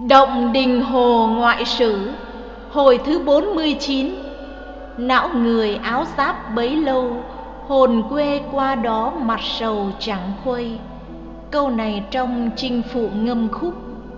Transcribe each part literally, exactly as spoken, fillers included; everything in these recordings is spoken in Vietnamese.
Động Đình Hồ Ngoại Sử, hồi thứ bốn mươi chín. Não người áo giáp bấy lâu, hồn quê qua đó mặt sầu chẳng khuây. Câu này trong Chinh Phụ Ngâm Khúc.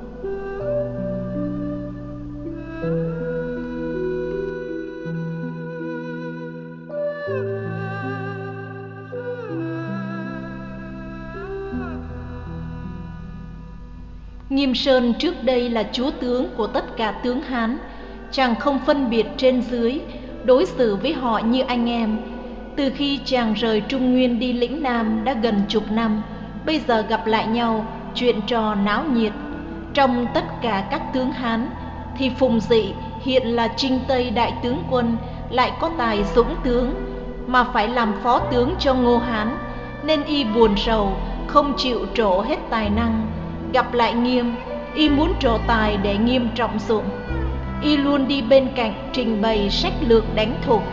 Nghiêm Sơn trước đây là chúa tướng của tất cả tướng Hán, chàng không phân biệt trên dưới, đối xử với họ như anh em. Từ khi chàng rời Trung Nguyên đi lĩnh Nam đã gần chục năm, bây giờ gặp lại nhau, chuyện trò náo nhiệt. Trong tất cả các tướng Hán thì Phùng Dị hiện là Trinh Tây đại tướng quân, lại có tài dũng tướng, mà phải làm phó tướng cho Ngô Hán, nên y buồn rầu, không chịu trổ hết tài năng. Gặp lại Nghiêm, y muốn trổ tài để Nghiêm trọng dụng. Y luôn đi bên cạnh trình bày sách lược đánh thục.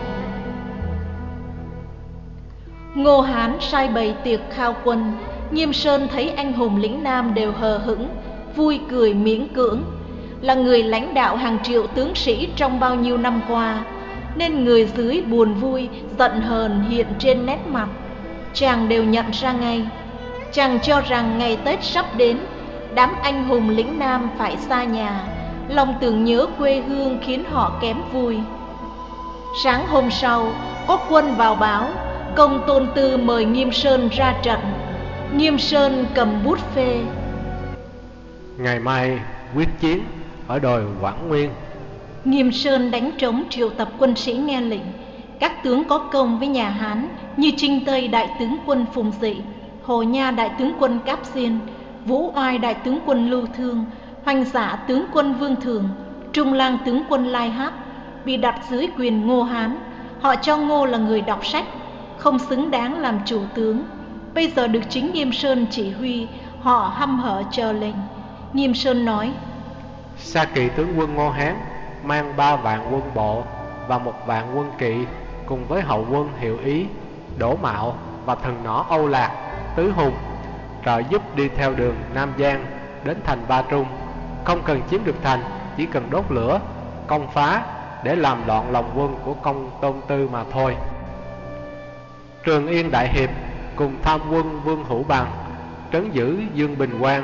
Ngô Hán sai bày tiệc khao quân, Nghiêm Sơn thấy anh hùng lĩnh Nam đều hờ hững, vui cười miễn cưỡng. Là người lãnh đạo hàng triệu tướng sĩ trong bao nhiêu năm qua, nên người dưới buồn vui, giận hờn hiện trên nét mặt. Chàng đều nhận ra ngay. Chàng cho rằng ngày Tết sắp đến, đám anh hùng lĩnh Nam phải xa nhà, lòng tưởng nhớ quê hương khiến họ kém vui. Sáng hôm sau, có quân vào báo, Công Tôn Tư mời Nghiêm Sơn ra trận. Nghiêm Sơn cầm bút phê: ngày mai quyết chiến ở đồi Quảng Nguyên. Nghiêm Sơn đánh trống triệu tập quân sĩ nghe lệnh. Các tướng có công với nhà Hán như Trinh Tây đại tướng quân Phùng Dị, Hồ Nha đại tướng quân Cáp Diên, Vũ Oai đại tướng quân Lưu Thương, Hoành Giả tướng quân Vương Thường, Trung Lang tướng quân Lai Hát bị đặt dưới quyền Ngô Hán. Họ cho Ngô là người đọc sách, không xứng đáng làm chủ tướng. Bây giờ được chính Nghiêm Sơn chỉ huy, họ hăm hở chờ lệnh. Nghiêm Sơn nói: Sa Kỳ tướng quân Ngô Hán mang ba vạn quân bộ và một vạn quân kỵ, cùng với hậu quân Hiệu Ý, Đỗ Mạo và thần nỏ Âu Lạc, Tứ Hùng, trợ giúp đi theo đường Nam Giang đến thành Ba Trung. Không cần chiếm được thành, chỉ cần đốt lửa, công phá để làm loạn lòng quân của Công Tôn Tư mà thôi. Trường Yên đại hiệp cùng tham quân Vương Hữu Bằng trấn giữ Dương Bình Quang.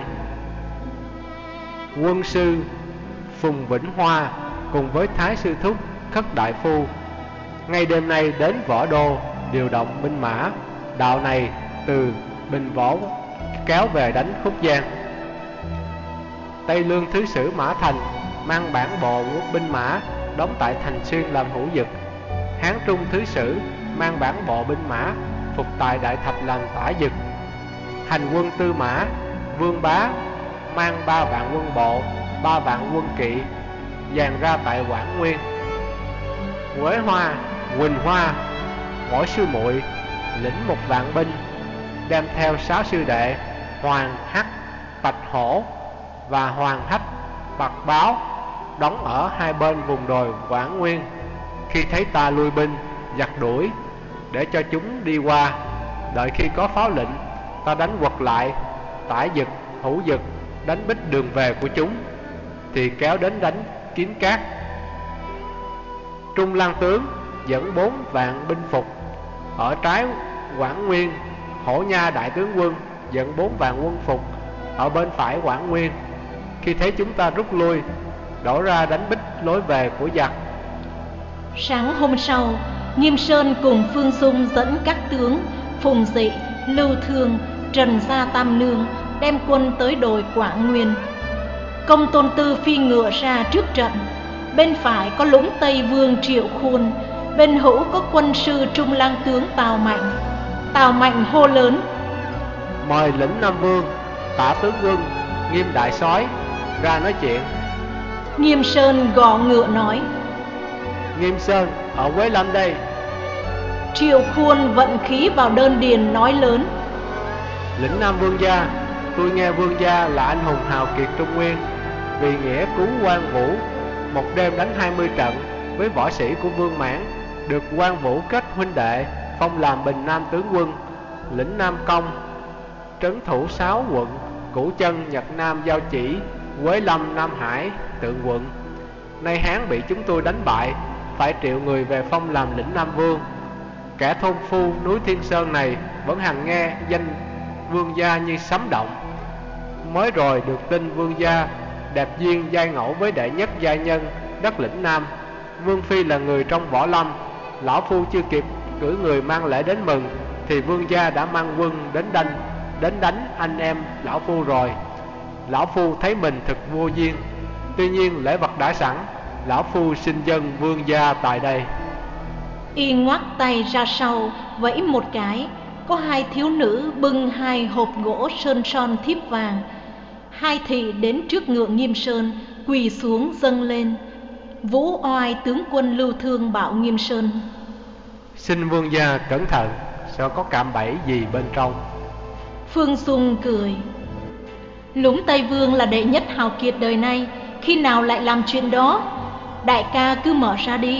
Quân sư Phùng Vĩnh Hoa cùng với Thái sư thúc Khất Đại Phu ngay đêm nay đến Võ Đô điều động binh mã, đạo này từ Bình Võ kéo về đánh Khúc Giang. Tây Lương thứ sử Mã Thành mang bản bộ quốc binh mã đóng tại Thành Xuyên làm hữu dực. Hán Trung thứ sử mang bản bộ binh mã phục tại Đại Thạch làm tả dực. Hành quân Tư Mã Vương Bá mang ba vạn quân bộ, ba vạn quân kỵ dàn ra tại Quảng Nguyên. Quế Hoa, Quỳnh Hoa mỗi sư muội lĩnh một vạn binh, đem theo sáu sư đệ Hoàng Hắc, Bạch Hổ và Hoàng Hách, Bạch Báo đóng ở hai bên vùng đồi Quảng Nguyên. Khi thấy ta lui binh, giặc đuổi để cho chúng đi qua. Đợi khi có pháo lệnh, ta đánh quật lại tả dực, hữu dực, đánh bích đường về của chúng, thì kéo đến đánh Kiến Cát. Trung Lang tướng dẫn bốn vạn binh phục ở trái Quảng Nguyên. Hổ Nha đại tướng quân dẫn bốn vạn quân phục ở bên phải Quảng Nguyên. Khi thấy chúng ta rút lui, đổ ra đánh bích lối về của giặc. Sáng hôm sau, Nghiêm Sơn cùng Phương Dung dẫn các tướng Phùng Dị, Lưu Thương, Trần Gia Tam Nương đem quân tới đồi Quảng Nguyên. Công Tôn Tư phi ngựa ra trước trận. Bên phải có Lũng Tây Vương Triệu Khuôn, bên hữu có quân sư Trung Lang tướng Tào Mạnh. Tào Mạnh hô lớn: mời lĩnh Nam Vương, Tả tướng quân, Nghiêm đại soái ra nói chuyện. Nghiêm Sơn gõ ngựa nói: Nghiêm Sơn ở Quế Lâm đây. Triệu Khuôn vận khí vào đơn điền nói lớn: lĩnh Nam Vương gia, tôi nghe Vương gia là anh hùng hào kiệt Trung Nguyên, vì nghĩa cứu Quan Vũ, một đêm đánh hai mươi trận với võ sĩ của Vương Mãn, được Quan Vũ kết huynh đệ, phong làm Bình Nam tướng quân, lĩnh Nam Công, trấn thủ sáu quận Cửu Chân, Nhật Nam, Giao Chỉ, Quế Lâm, Nam Hải, Tượng Quận. Nay Hán bị chúng tôi đánh bại, phải triệu người về phong làm lĩnh Nam Vương. Kẻ thôn phu núi Thiên Sơn này vẫn hằng nghe danh vương gia như sấm động. Mới rồi được tin vương gia đẹp duyên giai ngẫu với đệ nhất giai nhân đất lĩnh Nam. Vương phi là người trong võ lâm. Lão phu chưa kịp cử người mang lễ đến mừng thì vương gia đã mang quân đến đánh đến đánh anh em lão phu rồi. Lão phu thấy mình thật vô duyên, tuy nhiên lễ vật đã sẵn, lão phu xin dâng vương gia tại đây. Y ngoắc tay ra sau vẫy một cái, có hai thiếu nữ bưng hai hộp gỗ sơn son thiếp vàng. Hai thị đến trước ngựa Nghiêm Sơn, quỳ xuống dâng lên. Vũ Oai tướng quân Lưu Thương bảo Nghiêm Sơn: Xin vương gia cẩn thận, sợ có cạm bẫy gì bên trong. Phương Dung cười: Lũng Tây Vương là đệ nhất hào kiệt đời nay, khi nào lại làm chuyện đó? Đại ca cứ mở ra đi.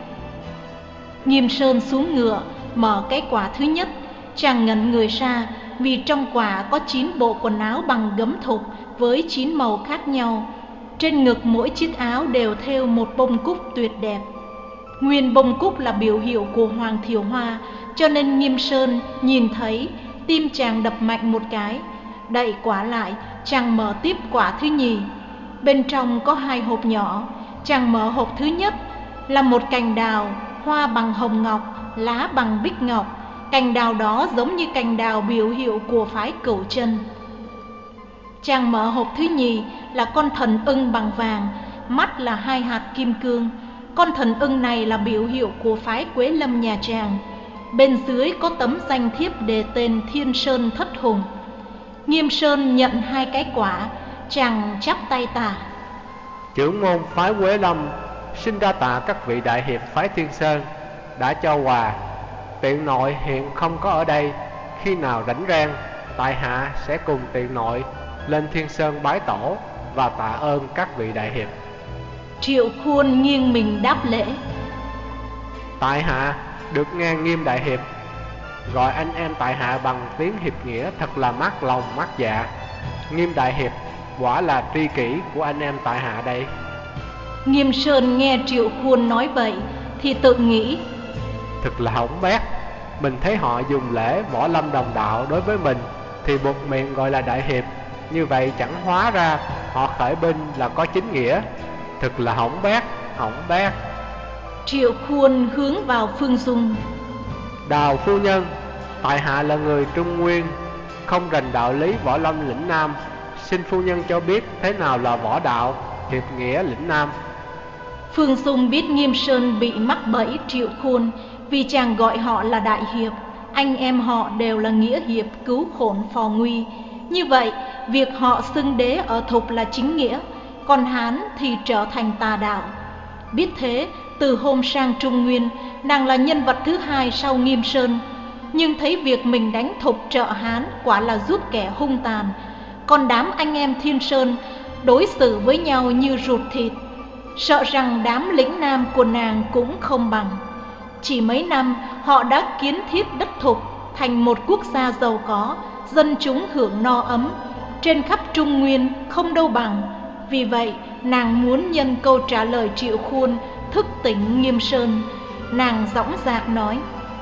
Nghiêm Sơn xuống ngựa, mở cái quả thứ nhất. Chàng ngẩn người ra, vì trong quả có chín bộ quần áo bằng gấm thục với chín màu khác nhau. Trên ngực mỗi chiếc áo đều thêu một bông cúc tuyệt đẹp. Nguyên bông cúc là biểu hiệu của Hoàng Thiều Hoa, cho nên Nghiêm Sơn nhìn thấy, tim chàng đập mạnh một cái. Đậy quả lại, chàng mở tiếp quả thứ nhì. Bên trong có hai hộp nhỏ. Chàng mở hộp thứ nhất, là một cành đào, hoa bằng hồng ngọc, lá bằng bích ngọc. Cành đào đó giống như cành đào biểu hiệu của phái Cửu Chân. Chàng mở hộp thứ nhì, là con thần ưng bằng vàng, mắt là hai hạt kim cương. Con thần ưng này là biểu hiệu của phái Quế Lâm nhà chàng. Bên dưới có tấm danh thiếp đề tên Thiên Sơn Thất Hùng. Nghiêm Sơn nhận hai cái quả, chàng chắp tay tạ: Trưởng môn phái Quế Lâm xin đa tạ các vị đại hiệp phái Thiên Sơn đã cho quà. Tiện nội hiện không có ở đây, khi nào rảnh rang, tại hạ sẽ cùng tiện nội lên Thiên Sơn bái tổ và tạ ơn các vị đại hiệp. Triệu Khuôn nghiêng mình đáp lễ: Tại hạ được nghe Nghiêm đại hiệp gọi anh em tại hạ bằng tiếng hiệp nghĩa, thật là mát lòng mát dạ. Nghiêm đại hiệp quả là tri kỷ của anh em tại hạ đây. Nghiêm Sơn nghe Triệu Khuôn nói vậy thì tự nghĩ: Thật là hỏng bét. Mình thấy họ dùng lễ võ lâm đồng đạo đối với mình thì buộc miệng gọi là đại hiệp, như vậy chẳng hóa ra họ khởi binh là có chính nghĩa. Thật là hỏng bét, hỏng bét. Triệu Khuôn hướng vào Phương Dung: Đào phu nhân, tại hạ là người Trung Nguyên, không rành đạo lý võ lâm lĩnh Nam. Xin phu nhân cho biết thế nào là võ đạo hiệp nghĩa lĩnh Nam. Phương Dung biết Nghiêm Sơn bị mắc bẫy Triệu Khuôn, vì chàng gọi họ là đại hiệp. Anh em họ đều là nghĩa hiệp cứu khổ phò nguy. Như vậy việc họ xưng đế ở Thục là chính nghĩa, còn Hán thì trở thành tà đạo. Biết thế, từ hôm sang Trung Nguyên, nàng là nhân vật thứ hai sau Nghiêm Sơn. Nhưng thấy việc mình đánh Thục trợ Hán quả là giúp kẻ hung tàn. Còn đám anh em Thiên Sơn đối xử với nhau như ruột thịt, sợ rằng đám lĩnh Nam của nàng cũng không bằng. Chỉ mấy năm họ đã kiến thiết đất Thục thành một quốc gia giàu có, dân chúng hưởng no ấm, trên khắp Trung Nguyên không đâu bằng. Vì vậy nàng muốn nhân câu trả lời Triệu Khuôn thức tỉnh Nghiêm Sơn. Nàng dõng dạc nói: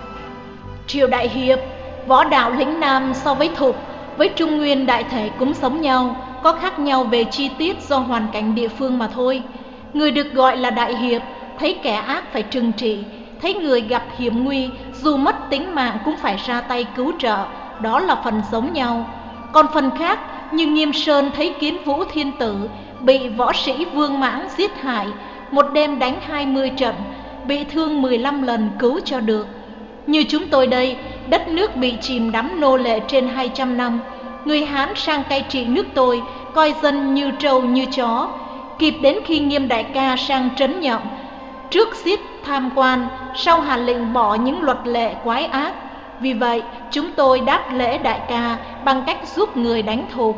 Triệu đại hiệp, võ đạo lĩnh Nam so với Thục với Trung Nguyên đại thể cũng giống nhau, có khác nhau về chi tiết do hoàn cảnh địa phương mà thôi. Người được gọi là đại hiệp thấy kẻ ác phải trừng trị, thấy người gặp hiểm nguy dù mất tính mạng cũng phải ra tay cứu trợ, đó là phần giống nhau. Còn phần khác, như Nghiêm Sơn thấy Kiến Vũ Thiên Tử bị võ sĩ Vương Mãng giết hại, một đêm đánh hai mươi trận, bị thương mười lăm lần cứu cho được. Như chúng tôi đây, đất nước bị chìm đắm nô lệ trên hai trăm năm, người Hán sang cai trị nước tôi, coi dân như trâu như chó. Kịp đến khi Nghiêm đại ca sang trấn Nhậm, trước giết tham quan, sau hạ lệnh bỏ những luật lệ quái ác. Vì vậy chúng tôi đáp lễ đại ca bằng cách giúp người đánh Thục.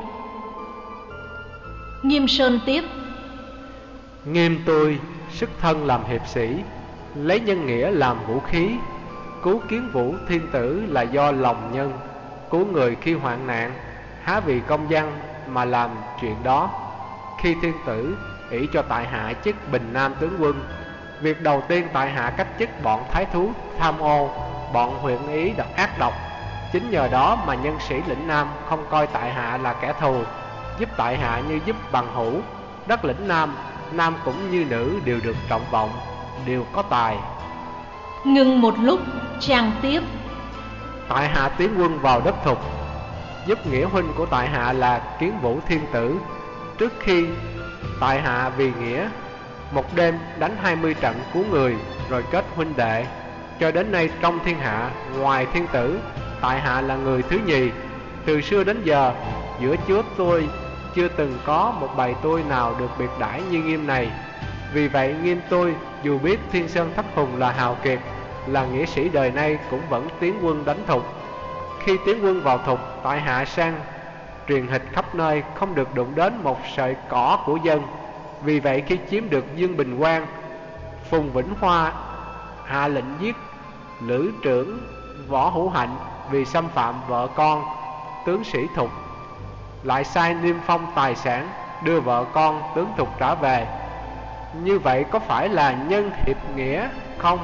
Nghiêm Sơn tiếp: Nghiêm tôi xuất thân làm hiệp sĩ, lấy nhân nghĩa làm vũ khí. Cứu Kiến Vũ Thiên Tử là do lòng nhân, cứu người khi hoạn nạn, há vì công danh mà làm chuyện đó. Khi thiên tử ỷ cho tại hạ chức Bình Nam tướng quân, việc đầu tiên tại hạ cách chức bọn thái thú tham ô, bọn huyện ý độc ác độc. Chính nhờ đó mà nhân sĩ lĩnh Nam không coi tại hạ là kẻ thù, giúp tại hạ như giúp bằng hữu. Đất lĩnh Nam, nam cũng như nữ đều được trọng vọng, đều có tài. Ngừng một lúc, chàng tiếp: Tại hạ tiến quân vào đất Thục, giúp nghĩa huynh của tại hạ là Kiến Vũ thiên tử. Trước khi tại hạ vì nghĩa một đêm đánh hai mươi trận cứu người, rồi kết huynh đệ. Cho đến nay trong thiên hạ, ngoài thiên tử, tại hạ là người thứ nhì. Từ xưa đến giờ, giữa chúa tôi chưa từng có một bầy tôi nào được biệt đãi như Nghiêm này. Vì vậy Nghiêm tôi dù biết Thiên Sơn Thất Hùng là hào kiệt, là nghĩa sĩ đời nay, cũng vẫn tiến quân đánh Thục. Khi tiến quân vào Thục, tại hạ sang truyền hịch khắp nơi, không được đụng đến một sợi cỏ của dân. Vì vậy khi chiếm được Dương Bình Quang, Phùng Vĩnh Hoa hạ lệnh giết lữ trưởng Võ Hữu Hạnh vì xâm phạm vợ con tướng sĩ Thục, lại sai niêm phong tài sản, đưa vợ con tướng Thục trả về. Như vậy có phải là nhân hiệp nghĩa không?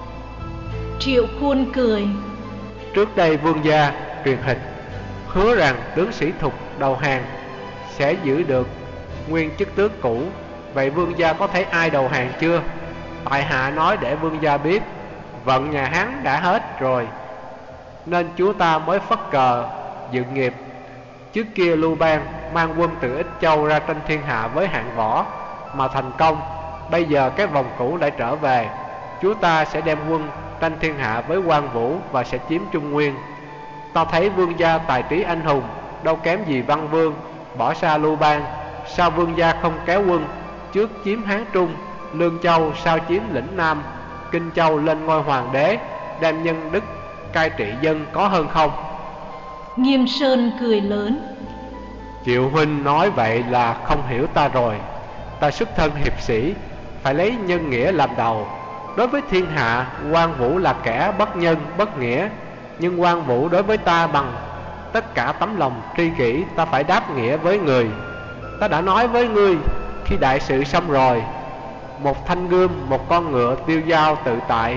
Triệu Khuôn cười: Trước đây vương gia truyền hịch hứa rằng tướng sĩ Thục đầu hàng sẽ giữ được nguyên chức tước cũ. Vậy vương gia có thấy ai đầu hàng chưa? Tại hạ nói để vương gia biết, vận nhà Hán đã hết rồi, nên chúa ta mới phất cờ dựng nghiệp. Trước kia Lưu Bang mang quân từ Ích Châu ra tranh thiên hạ với hạng võ mà thành công. Bây giờ cái vòng cũ lại trở về, chúa ta sẽ đem quân tranh thiên hạ với Quan Vũ và sẽ chiếm Trung Nguyên. Ta thấy vương gia tài trí anh hùng, đâu kém gì Văn Vương, bỏ xa Lưu Bang. Sao vương gia không kéo quân trước chiếm Hán Trung, Lương Châu sao chiếm lĩnh Nam, Kinh Châu lên ngôi hoàng đế, đem nhân đức cai trị dân có hơn không? Nghiêm Sơn cười lớn: Triệu huynh nói vậy là không hiểu ta rồi. Ta xuất thân hiệp sĩ, phải lấy nhân nghĩa làm đầu. Đối với thiên hạ, Quan Vũ là kẻ bất nhân bất nghĩa, nhưng Quan Vũ đối với ta bằng tất cả tấm lòng tri kỷ. Ta phải đáp nghĩa với người. Ta đã nói với ngươi, khi đại sự xong rồi, một thanh gươm, một con ngựa tiêu dao tự tại,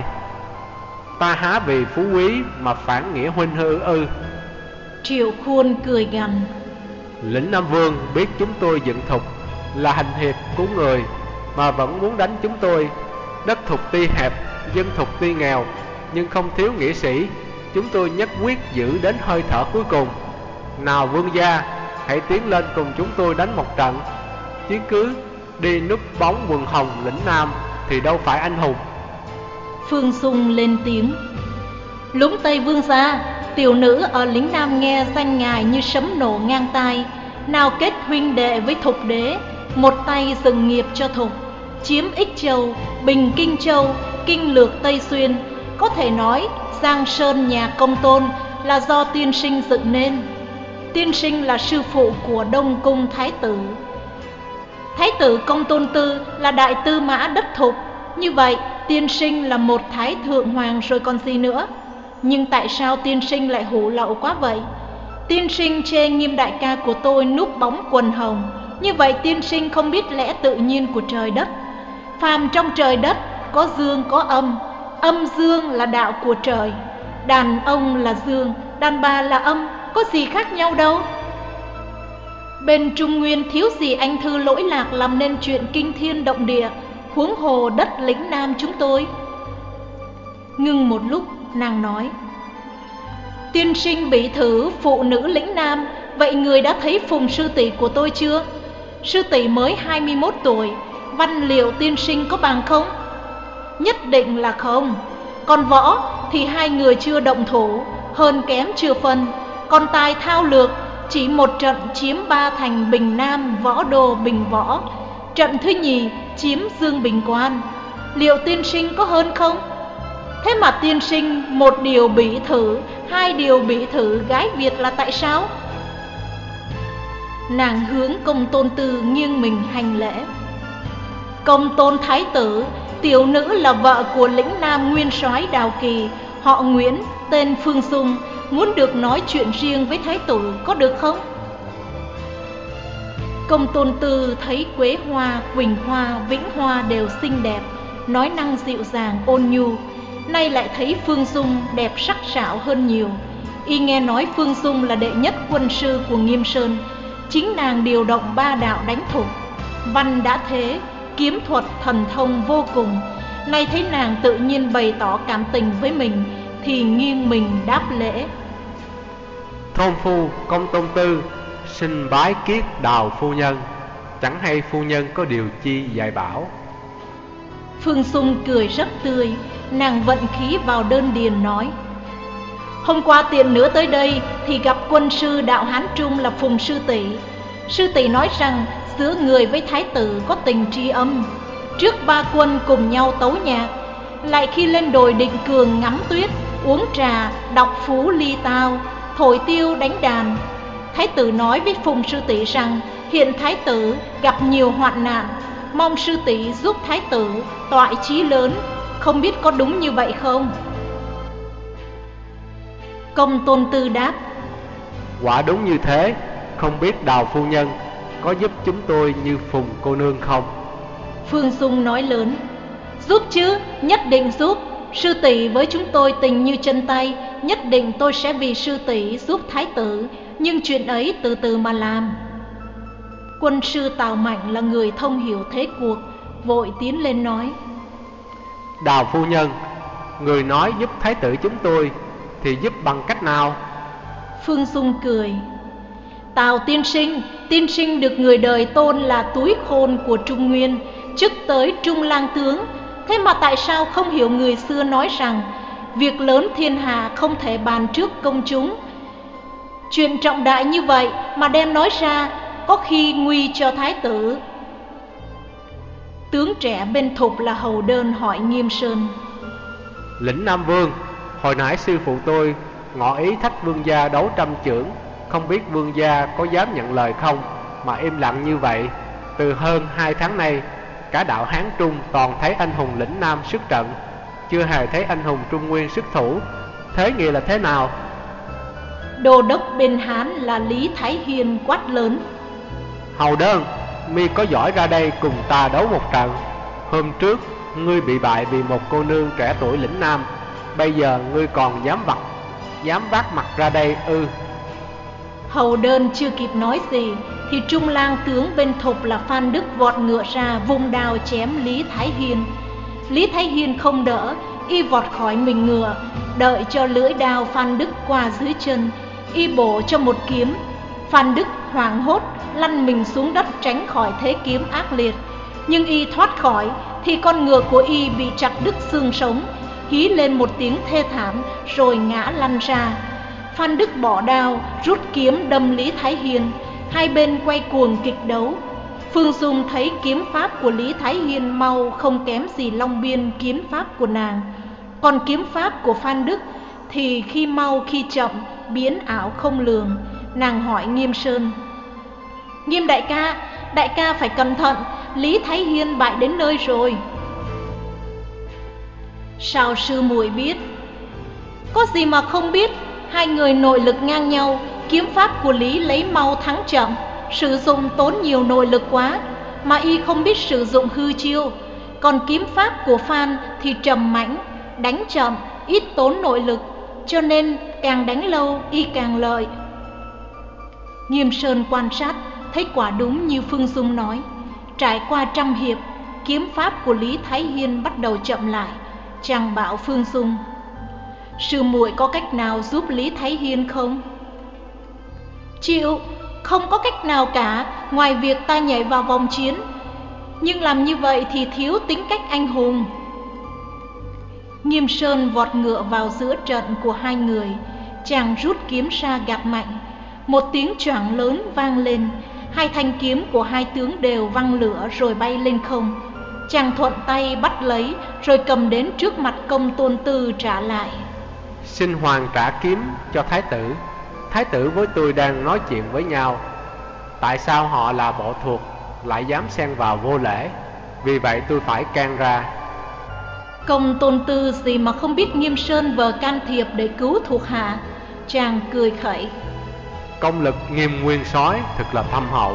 ta há vì phú quý mà phản nghĩa huynh hư ư? Triệu Khuôn cười gằn: Lĩnh Nam Vương biết chúng tôi dựng Thục là hành hiệp cứu người, mà vẫn muốn đánh chúng tôi. Đất Thục tuy hẹp, dân Thục tuy nghèo, nhưng không thiếu nghĩa sĩ. Chúng tôi nhất quyết giữ đến hơi thở cuối cùng. Nào vương gia, hãy tiến lên cùng chúng tôi đánh một trận, chứ cứ đi núp bóng quần hồng lĩnh Nam thì đâu phải anh hùng. Phương Sung lên tiếng: Lũng Tây vương gia, tiểu nữ ở lĩnh Nam nghe danh ngài như sấm nổ ngang tai. Nào kết huynh đệ với Thục đế, một tay dừng nghiệp cho Thục, chiếm Ích Châu, bình Kinh Châu, kinh lược Tây Xuyên. Có thể nói Giang Sơn nhà Công Tôn là do tiên sinh dựng nên. Tiên sinh là sư phụ của Đông Cung Thái tử. Thái tử Công Tôn Tư là đại tư mã đất Thục. Như vậy tiên sinh là một thái thượng hoàng rồi còn gì nữa. Nhưng tại sao tiên sinh lại hủ lậu quá vậy? Tiên sinh chê Nghiêm đại ca của tôi núp bóng quần hồng. Như vậy tiên sinh không biết lẽ tự nhiên của trời đất. Phàm trong trời đất có dương có âm, âm dương là đạo của trời. Đàn ông là dương, đàn bà là âm, có gì khác nhau đâu. Bên Trung Nguyên thiếu gì anh thư lỗi lạc làm nên chuyện kinh thiên động địa, huống hồ đất lĩnh Nam chúng tôi. Ngưng một lúc, nàng nói: Tiên sinh bị thử phụ nữ lĩnh Nam, vậy người đã thấy Phùng sư tỷ của tôi chưa? Sư tỷ mới hai mươi mốt tuổi, văn liệu tiên sinh có bằng không? Nhất định là không. Còn võ thì hai người chưa động thủ, hơn kém chưa phân. Còn tài thao lược, chỉ một trận chiếm ba thành Bình Nam, Võ Đô, Bình Võ. Trận thứ nhì chiếm Dương Bình Quan. Liệu tiên sinh có hơn không? Thế mà tiên sinh một điều bị thử, hai điều bị thử gái Việt là tại sao? Nàng hướng Công Tôn Tư nghiêng mình hành lễ: Công Tôn thái tử, tiểu nữ là vợ của lĩnh Nam nguyên soái Đào Kỳ, họ Nguyễn, tên Phương Sung, muốn được nói chuyện riêng với thái tử có được không? Công Tôn Tư thấy Quế Hoa, Quỳnh Hoa, Vĩnh Hoa đều xinh đẹp, nói năng dịu dàng ôn nhu. Nay lại thấy Phương Dung đẹp sắc sảo hơn nhiều. Y nghe nói Phương Dung là đệ nhất quân sư của Nghiêm Sơn, chính nàng điều động ba đạo đánh thục. Văn đã thế, kiếm thuật thần thông vô cùng. Nay thấy nàng tự nhiên bày tỏ cảm tình với mình, thì nghiêng mình đáp lễ. Thôn phu Công Tôn Tư xin bái kiết Đào phu nhân, chẳng hay phu nhân có điều chi dạy bảo. Phương Dung cười rất tươi, nàng vận khí vào đơn điền nói: Hôm qua tiện nữa tới đây thì gặp quân sư đạo Hán Trung là Phùng sư tỷ. Sư tỷ nói rằng giữa người với thái tử có tình tri âm. Trước ba quân cùng nhau tấu nhạc, lại khi lên đồi Định Cường ngắm tuyết, uống trà, đọc phú ly tao, thổi tiêu đánh đàn. Thái tử nói với Phùng sư tỷ rằng hiện thái tử gặp nhiều hoạn nạn, mong sư tỷ giúp thái tử toại chí lớn. Không biết có đúng như vậy không? Công Tôn Tư đáp: Quả đúng như thế. Không biết Đào phu nhân có giúp chúng tôi như Phùng cô nương không? Phương Dung nói lớn: Giúp chứ, nhất định giúp. Sư tỷ với chúng tôi tình như chân tay, nhất định tôi sẽ vì sư tỷ giúp thái tử. Nhưng chuyện ấy từ từ mà làm. Quân sư Tào Mạnh là người thông hiểu thế cuộc, vội tiến lên nói: Đào phu nhân, người nói giúp thái tử chúng tôi thì giúp bằng cách nào? Phương Dung cười: Tào tiên sinh, tiên sinh được người đời tôn là túi khôn của Trung Nguyên, chức tới Trung Lang tướng. Thế mà tại sao không hiểu người xưa nói rằng việc lớn thiên hạ không thể bàn trước công chúng? Chuyện trọng đại như vậy mà đem nói ra, có khi nguy cho thái tử. Tướng trẻ bên thục là Hầu Đơn hỏi Nghiêm Sơn: Lĩnh Nam Vương, hồi nãy sư phụ tôi ngỏ ý thách vương gia đấu trăm chưởng, không biết vương gia có dám nhận lời không mà im lặng như vậy? Từ hơn hai tháng nay, cả đạo Hán Trung toàn thấy anh hùng lĩnh Nam sức trận, chưa hề thấy anh hùng Trung Nguyên sức thủ. Thế nghĩa là thế nào? Đô đốc bên Hán là Lý Thái Hiên quát lớn: Hầu Đơn, mi có giỏi ra đây cùng ta đấu một trận. Hôm trước ngươi bị bại vì một cô nương trẻ tuổi lĩnh Nam, bây giờ ngươi còn dám vặt dám vác mặt ra đây ư? Hầu Đơn chưa kịp nói gì thì Trung Lang tướng bên thục là Phan Đức vọt ngựa ra, vung đao chém Lý Thái Hiên. Lý Thái Hiên không đỡ, y vọt khỏi mình ngựa, đợi cho lưỡi đao Phan Đức qua dưới chân, y bổ cho một kiếm. Phan Đức hoảng hốt lăn mình xuống đất tránh khỏi thế kiếm ác liệt. Nhưng y thoát khỏi thì con ngựa của y bị chặt đứt xương sống, hí lên một tiếng thê thảm rồi ngã lăn ra. Phan Đức bỏ đao, rút kiếm đâm Lý Thái Hiên. Hai bên quay cuồng kịch đấu. Phương Dung thấy kiếm pháp của Lý Thái Hiên mau không kém gì Long Biên kiếm pháp của nàng. Còn kiếm pháp của Phan Đức thì khi mau khi chậm, biến ảo không lường. Nàng hỏi Nghiêm Sơn: Nghiêm đại ca, đại ca phải cẩn thận, Lý Thái Hiên bại đến nơi rồi. Sao sư muội biết? Có gì mà không biết, hai người nội lực ngang nhau. Kiếm pháp của Lý lấy mau thắng chậm, sử dụng tốn nhiều nội lực quá, mà y không biết sử dụng hư chiêu. Còn kiếm pháp của Phan thì trầm mãnh, đánh chậm, ít tốn nội lực, cho nên càng đánh lâu y càng lợi. Nghiêm Sơn quan sát thấy quả đúng như Phương Dung nói. Trải qua trăm hiệp, kiếm pháp của Lý Thái Hiên bắt đầu chậm lại. Chàng bảo Phương Dung: Sư muội có cách nào giúp Lý Thái Hiên không? Chịu, không có cách nào cả, ngoài việc ta nhảy vào vòng chiến. Nhưng làm như vậy thì thiếu tính cách anh hùng. Nghiêm Sơn vọt ngựa vào giữa trận của hai người. Chàng rút kiếm ra gạt mạnh. Một tiếng choảng lớn vang lên. Hai thanh kiếm của hai tướng đều văng lửa rồi bay lên không. Chàng thuận tay bắt lấy rồi cầm đến trước mặt Công Tôn Tư trả lại: Xin hoàng trả kiếm cho thái tử. Thái tử với tôi đang nói chuyện với nhau. Tại sao họ là bộ thuộc lại dám xen vào vô lễ? Vì vậy tôi phải can ra. Công Tôn Tư gì mà không biết Nghiêm Sơn vờ can thiệp để cứu thuộc hạ. Chàng cười khẩy: Công lực Nghiêm nguyên soái thật là thâm hậu.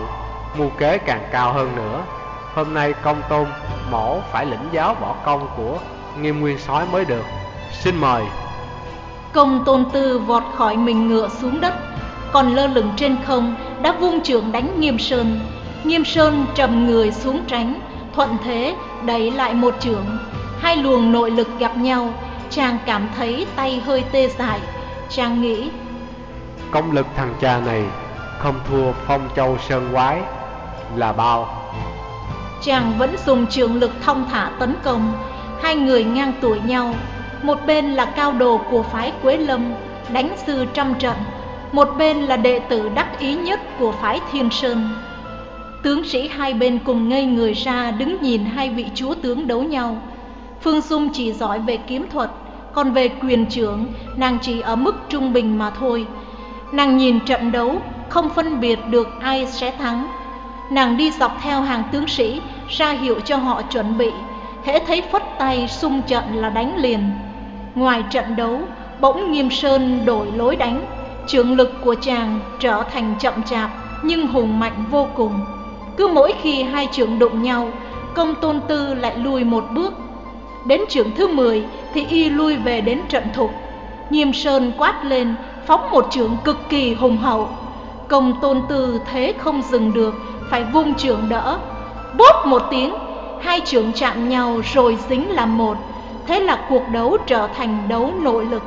mưu kế càng cao hơn nữa. Hôm nay công tôn mổ phải lĩnh giáo võ công của Nghiêm Nguyên Soái mới được. Xin mời. Công tôn tư vọt khỏi mình ngựa xuống đất, còn lơ lửng trên không đã vung chưởng đánh Nghiêm Sơn. Nghiêm Sơn trầm người xuống tránh, thuận thế đẩy lại một chưởng. Hai luồng nội lực gặp nhau, chàng cảm thấy tay hơi tê dại. Chàng nghĩ, công lực thằng cha này không thua Phong Châu Sơn Quái là bao. Chàng vẫn dùng trường lực thong thả tấn công. Hai người ngang tuổi nhau, một bên là cao đồ của phái Quế Lâm, đánh sư trăm trận, một bên là đệ tử đắc ý nhất của phái Thiên Sơn. Tướng sĩ hai bên cùng ngây người ra đứng nhìn hai vị chúa tướng đấu nhau. Phương Dung chỉ giỏi về kiếm thuật, còn về quyền trưởng nàng chỉ ở mức trung bình mà thôi. Nàng nhìn trận đấu không phân biệt được ai sẽ thắng. Nàng đi dọc theo hàng tướng sĩ, ra hiệu cho họ chuẩn bị, hễ thấy phất tay xung trận là đánh liền. Ngoài trận đấu, bỗng Nghiêm Sơn đổi lối đánh. Chưởng lực của chàng trở thành chậm chạp nhưng hùng mạnh vô cùng. Cứ mỗi khi hai chưởng đụng nhau, công tôn tư lại lùi một bước. Đến chưởng thứ mười thì y lui về đến trận thục. Nghiêm Sơn quát lên, phóng một chưởng cực kỳ hùng hậu. Công tôn tư thế không dừng được, phải vung chưởng đỡ. Bốp một tiếng, hai chưởng chạm nhau rồi dính làm một. Thế là cuộc đấu trở thành đấu nội lực.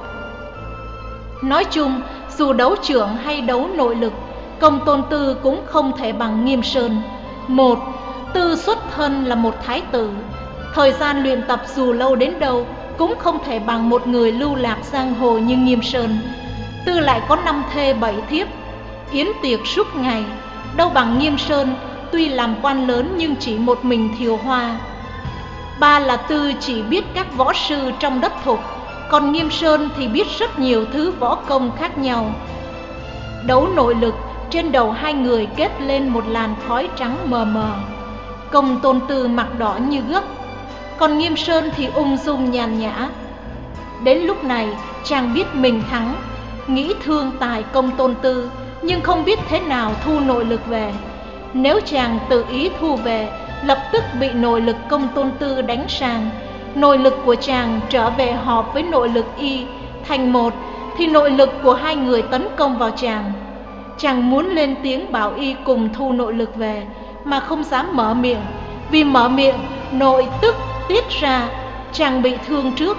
Nói chung, dù đấu chưởng hay đấu nội lực, công tôn tư cũng không thể bằng Nghiêm Sơn. Một, Tư xuất thân là một thái tử, thời gian luyện tập dù lâu đến đâu cũng không thể bằng một người lưu lạc giang hồ như Nghiêm Sơn. Tư lại có năm thê bảy thiếp, yến tiệc suốt ngày, đâu bằng Nghiêm Sơn, tuy làm quan lớn nhưng chỉ một mình Thiều Hoa. Ba là Tư chỉ biết các võ sư trong đất thục, còn Nghiêm Sơn thì biết rất nhiều thứ võ công khác nhau. Đấu nội lực, trên đầu hai người kết lên một làn khói trắng mờ mờ. Công tôn tư mặt đỏ như gấc, còn Nghiêm Sơn thì ung dung nhàn nhã. Đến lúc này chàng biết mình thắng, nghĩ thương tài công tôn tư, nhưng không biết thế nào thu nội lực về. Nếu chàng tự ý thu về, lập tức bị nội lực công tôn tư đánh sang. Nội lực của chàng trở về hợp với nội lực y thành một, thì nội lực của hai người tấn công vào chàng. Chàng muốn lên tiếng bảo y cùng thu nội lực về, mà không dám mở miệng, vì mở miệng nội tức tiết ra, chàng bị thương trước.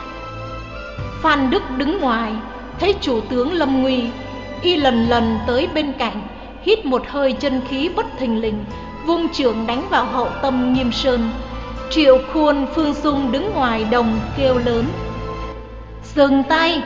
Phan Đức đứng ngoài, thấy chủ tướng lâm nguy, y lần lần tới bên cạnh, hít một hơi chân khí bất thình lình, vung chưởng đánh vào hậu tâm Nghiêm Sơn. Triệu Khuôn, Phương Dung đứng ngoài đồng kêu lớn, dừng tay.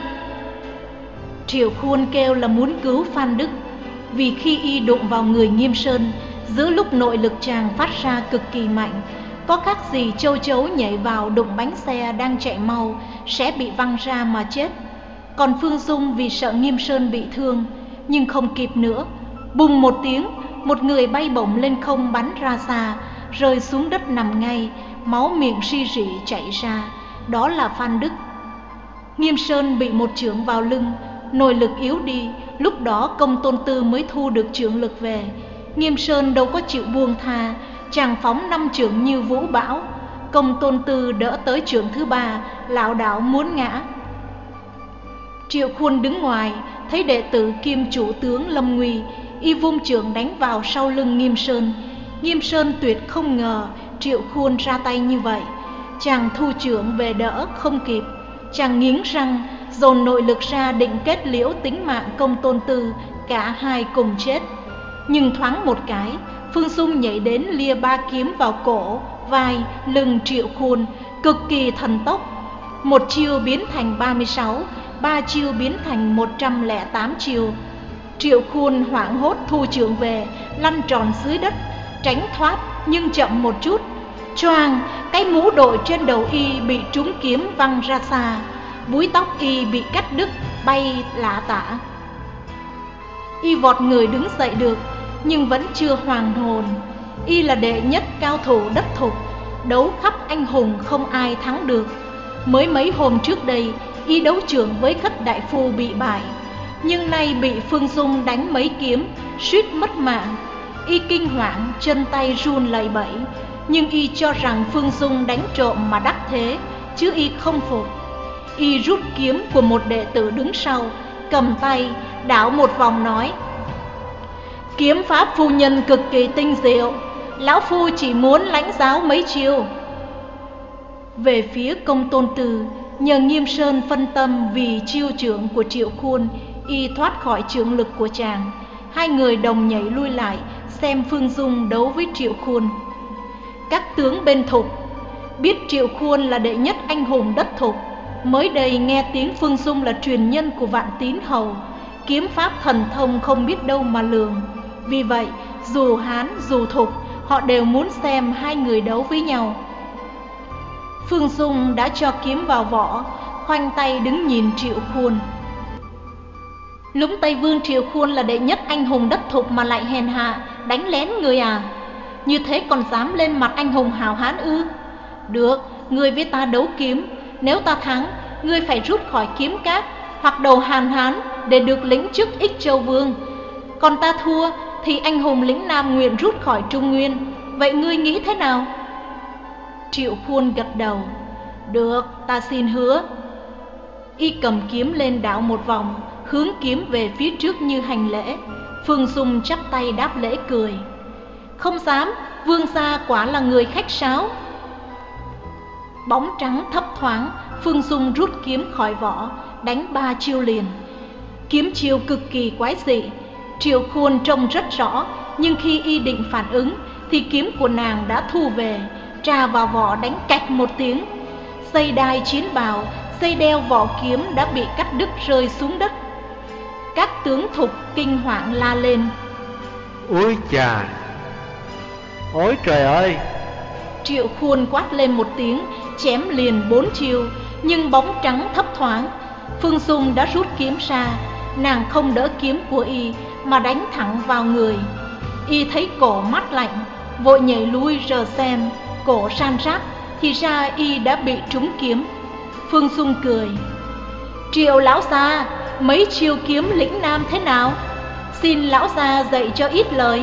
Triệu Khuôn kêu là muốn cứu Phan Đức, vì khi y đụng vào người Nghiêm Sơn, giữa lúc nội lực chàng phát ra cực kỳ mạnh, có khác gì châu chấu nhảy vào đụng bánh xe đang chạy mau sẽ bị văng ra mà chết. Còn Phương Dung vì sợ Nghiêm Sơn bị thương, nhưng không kịp nữa, bùng một tiếng, một người bay bổng lên không bắn ra xa, rơi xuống đất nằm ngay, máu miệng ri rỉ chảy ra. Đó là Phan Đức. Nghiêm Sơn bị một chưởng vào lưng, nội lực yếu đi, lúc đó công tôn tư mới thu được chưởng lực về. Nghiêm Sơn đâu có chịu buông tha, chàng phóng năm chưởng như vũ bão. Công tôn tư đỡ tới chưởng thứ ba, lảo đảo muốn ngã. Triệu Khuôn đứng ngoài, thấy đệ tử kiêm chủ tướng lâm nguy, y vung chưởng đánh vào sau lưng Nghiêm Sơn. Nghiêm Sơn tuyệt không ngờ Triệu Khuôn ra tay như vậy. Chàng thu chưởng về đỡ không kịp, chàng nghiến răng dồn nội lực ra định kết liễu tính mạng công tôn tư, cả hai cùng chết. Nhưng thoáng một cái, Phương Dung nhảy đến lia ba kiếm vào cổ, vai, lưng Triệu Khuôn, cực kỳ thần tốc. Một chiêu biến thành ba mươi sáu, ba chiêu biến thành một trăm lẻ tám chiêu. Triệu Khuôn hoảng hốt thu chưởng về, lăn tròn dưới đất, tránh thoát nhưng chậm một chút. Choang, cái mũ đội trên đầu y bị trúng kiếm văng ra xa, búi tóc y bị cắt đứt bay lả tả. Y vọt người đứng dậy được, nhưng vẫn chưa hoàn hồn. Y là đệ nhất cao thủ đất thục, đấu khắp anh hùng không ai thắng được. Mới mấy hôm trước đây, y đấu trưởng với Khất đại phu bị bại, nhưng nay bị Phương Dung đánh mấy kiếm, suýt mất mạng. Y kinh hoảng, chân tay run lẩy bẩy, nhưng y cho rằng Phương Dung đánh trộm mà đắc thế, chứ y không phục. Y rút kiếm của một đệ tử đứng sau, cầm tay đảo một vòng nói: kiếm pháp phu nhân cực kỳ tinh diệu, lão phu chỉ muốn lãnh giáo mấy chiêu. Về phía Công Tôn Từ, nhờ Nghiêm Sơn phân tâm vì chiêu trưởng của Triệu Khuôn, y thoát khỏi trưởng lực của chàng. Hai người đồng nhảy lui lại xem Phương Dung đấu với Triệu Khuôn. Các tướng bên Thục biết Triệu Khuôn là đệ nhất anh hùng đất Thục, mới đây nghe tiếng Phương Dung là truyền nhân của Vạn Tín Hầu, kiếm pháp thần thông không biết đâu mà lường. Vì vậy dù Hán dù Thục, họ đều muốn xem hai người đấu với nhau. Phương Dung đã cho kiếm vào vỏ, khoanh tay đứng nhìn Triệu Khuôn. Lũng Tây Vương Triệu Khuôn là đệ nhất anh hùng đất Thục mà lại hèn hạ, đánh lén người à? Như thế còn dám lên mặt anh hùng hào hán ư? Được, ngươi với ta đấu kiếm, nếu ta thắng, ngươi phải rút khỏi kiếm cát hoặc đầu Hàn Hán để được lĩnh chức Ích Châu Vương. Còn ta thua thì anh hùng lĩnh Nam nguyện rút khỏi Trung Nguyên. Vậy ngươi nghĩ thế nào? Triệu Khuôn gật đầu. Được, ta xin hứa. Y cầm kiếm lên đảo một vòng, hướng kiếm về phía trước như hành lễ. Phương Dung chắp tay đáp lễ cười: không dám, vương gia quả là người khách sáo. Bóng trắng thấp thoáng, Phương Dung rút kiếm khỏi vỏ, đánh ba chiêu liền. Kiếm chiêu cực kỳ quái dị, Triệu Khuôn trông rất rõ, nhưng khi y định phản ứng thì kiếm của nàng đã thu về, trà vào vỏ đánh cạch một tiếng. Dây đai chiến bào, dây đeo vỏ kiếm đã bị cắt đứt rơi xuống đất. Các tướng Thục kinh hoàng la lên: Úi chà, ôi trời ơi! Triệu Khuôn quát lên một tiếng, chém liền bốn chiêu, nhưng bóng trắng thấp thoáng. Phương Dung đã rút kiếm ra, nàng không đỡ kiếm của y mà đánh thẳng vào người. Y thấy cổ mắt lạnh, vội nhảy lui rờ xem, cổ san rát, thì ra y đã bị trúng kiếm. Phương Dung cười: Triệu lão gia, mấy chiêu kiếm lĩnh Nam thế nào? Xin lão gia dạy cho ít lời.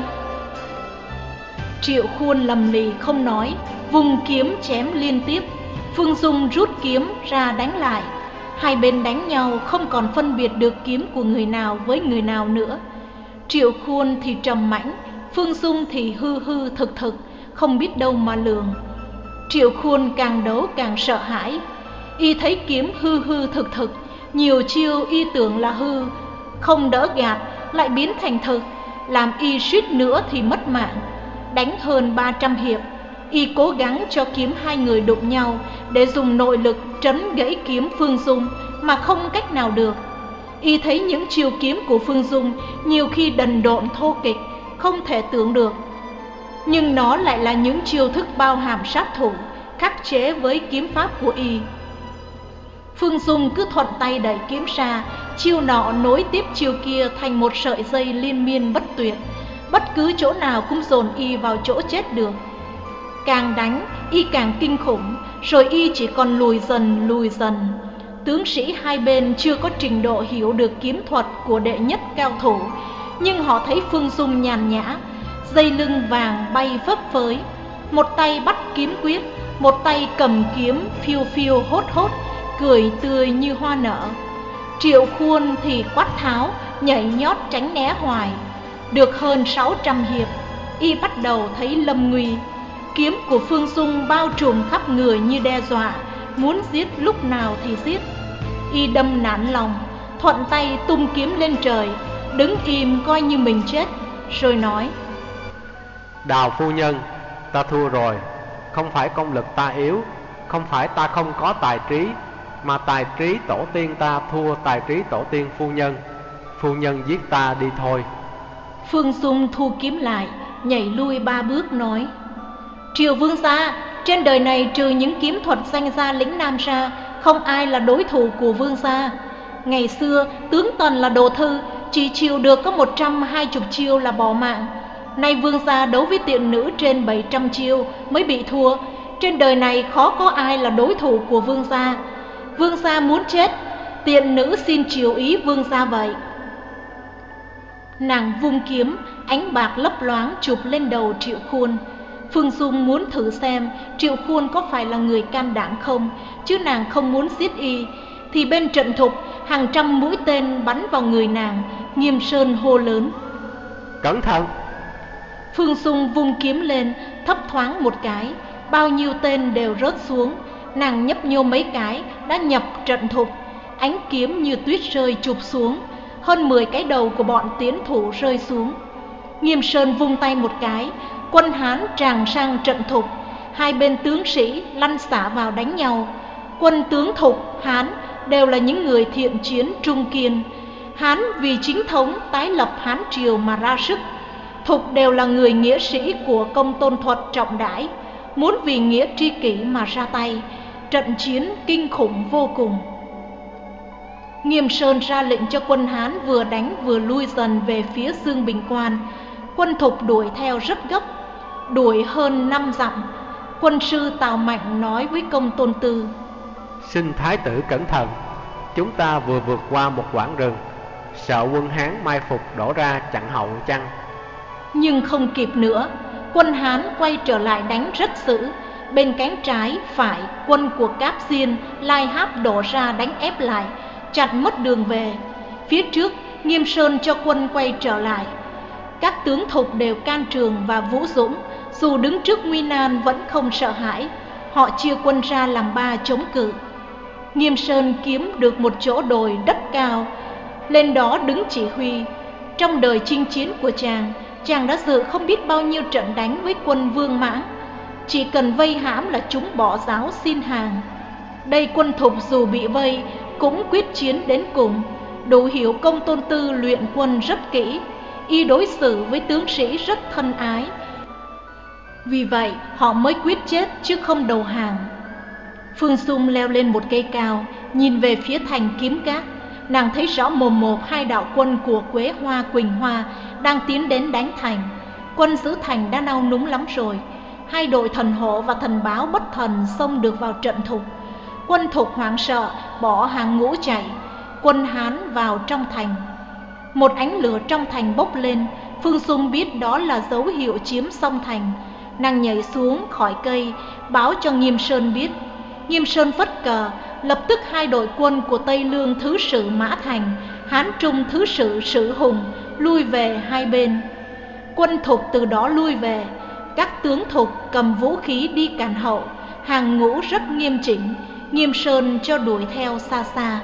Triệu Khuôn lầm lì không nói, vùng kiếm chém liên tiếp. Phương Dung rút kiếm ra đánh lại. Hai bên đánh nhau không còn phân biệt được kiếm của người nào với người nào nữa. Triệu Khuôn thì trầm mãnh, Phương Dung thì hư hư thực thực, không biết đâu mà lường. Triệu Khuôn càng đấu càng sợ hãi. Y thấy kiếm hư hư thực thực, nhiều chiêu y tưởng là hư, không đỡ gạt lại biến thành thực, làm y suýt nữa thì mất mạng. Đánh hơn ba trăm hiệp, y cố gắng cho kiếm hai người đụng nhau để dùng nội lực trấn gãy kiếm Phương Dung, mà không cách nào được. Y thấy những chiêu kiếm của Phương Dung nhiều khi đần độn thô kịch, không thể tưởng được, nhưng nó lại là những chiêu thức bao hàm sát thủ, khắc chế với kiếm pháp của y. Phương Dung cứ thuận tay đẩy kiếm ra, chiêu nọ nối tiếp chiêu kia thành một sợi dây liên miên bất tuyệt, bất cứ chỗ nào cũng dồn y vào chỗ chết được. Càng đánh y càng kinh khủng, rồi y chỉ còn lùi dần lùi dần. Tướng sĩ hai bên chưa có trình độ hiểu được kiếm thuật của đệ nhất cao thủ, nhưng họ thấy Phương Dung nhàn nhã, dây lưng vàng bay phấp phới, một tay bắt kiếm quyết, một tay cầm kiếm phiêu phiêu hốt hốt, cười tươi như hoa nở. Triệu Khuôn thì quát tháo, nhảy nhót tránh né hoài. Được hơn sáu trăm hiệp, y bắt đầu thấy lâm nguy. Kiếm của Phương Dung bao trùm khắp người như đe dọa, muốn giết lúc nào thì giết. Y đâm nản lòng, thuận tay tung kiếm lên trời, đứng im coi như mình chết, rồi nói: Đào phu nhân, ta thua rồi. Không phải công lực ta yếu, không phải ta không có tài trí, mà tài trí tổ tiên ta thua tài trí tổ tiên phu nhân. Phu nhân giết ta đi thôi. Phương Dung thu kiếm lại, nhảy lui ba bước nói: Triệu vương gia, trên đời này trừ những kiếm thuật danh gia lĩnh Nam ra, không ai là đối thủ của vương gia. Ngày xưa tướng Tần là đồ thư, chỉ chịu được có một trăm hai mươi chiêu là bỏ mạng. Nay vương gia đấu với tiện nữ trên bảy trăm chiêu mới bị thua. Trên đời này khó có ai là đối thủ của vương gia. Vương gia muốn chết, tiện nữ xin chiều ý vương gia vậy. Nàng vung kiếm, ánh bạc lấp loáng chụp lên đầu Triệu Khuôn. Phương Dung muốn thử xem Triệu Khuôn có phải là người can đảm không, chứ nàng không muốn giết y. Thì bên Trận Thục, hàng trăm mũi tên bắn vào người nàng. Nghiêm Sơn hô lớn: Cẩn thận! Phương Dung vung kiếm lên, thấp thoáng một cái, bao nhiêu tên đều rớt xuống. Nàng nhấp nhô mấy cái đã nhập Trận Thục. Ánh kiếm như tuyết rơi chụp xuống, hơn mười cái đầu của bọn tiến thủ rơi xuống. Nghiêm Sơn vung tay một cái, quân Hán tràn sang Trận Thục. Hai bên tướng sĩ lăn xả vào đánh nhau. Quân tướng Thục, Hán đều là những người thiện chiến trung kiên. Hán vì chính thống tái lập Hán Triều mà ra sức. Thục đều là người nghĩa sĩ của Công Tôn Thuật trọng đãi, muốn vì nghĩa tri kỷ mà ra tay. Trận chiến kinh khủng vô cùng. Nghiêm Sơn ra lệnh cho quân Hán vừa đánh vừa lui dần về phía Dương Bình Quan. Quân Thục đuổi theo rất gấp, đuổi hơn năm dặm. Quân sư Tào Mạnh nói với Công Tôn Tư: Xin thái tử cẩn thận, chúng ta vừa vượt qua một quãng rừng, sợ quân Hán mai phục đổ ra chặn hậu chăng? Nhưng không kịp nữa, quân Hán quay trở lại đánh rất dữ. Bên cánh trái, phải, quân của Cáp Diên, Lai Háp đổ ra đánh ép lại, chặn mất đường về. Phía trước, Nghiêm Sơn cho quân quay trở lại. Các tướng Thục đều can trường và vũ dũng, dù đứng trước nguy nan vẫn không sợ hãi. Họ chia quân ra làm ba chống cự. Nghiêm Sơn kiếm được một chỗ đồi đất cao, lên đó đứng chỉ huy. Trong đời chinh chiến của chàng, chàng đã dự không biết bao nhiêu trận đánh với quân Vương Mãng. Chỉ cần vây hãm là chúng bỏ giáo xin hàng. Đây quân Thục dù bị vây cũng quyết chiến đến cùng. Đủ hiểu Công Tôn Tư luyện quân rất kỹ, y đối xử với tướng sĩ rất thân ái. Vì vậy họ mới quyết chết chứ không đầu hàng. Phương Dung leo lên một cây cao, nhìn về phía thành Kiếm Cát. Nàng thấy rõ mồm một hai đạo quân của Quế Hoa, Quỳnh Hoa đang tiến đến đánh thành. Quân giữ thành đã nao núng lắm rồi. Hai đội thần hộ và thần báo bất thần xông được vào Trận Thục. Quân Thục hoảng sợ, bỏ hàng ngũ chạy. Quân Hán vào trong thành. Một ánh lửa trong thành bốc lên. Phương Dung biết đó là dấu hiệu chiếm xong thành. Nàng nhảy xuống khỏi cây, báo cho Nghiêm Sơn biết. Nghiêm Sơn phất cờ, lập tức hai đội quân của Tây Lương Thứ Sử Mã Thành, Hán Trung Thứ Sử Sử Hùng lui về hai bên. Quân Thục từ đó lui về. Các tướng Thục cầm vũ khí đi cản hậu, hàng ngũ rất nghiêm chỉnh. Nghiêm Sơn cho đuổi theo xa xa.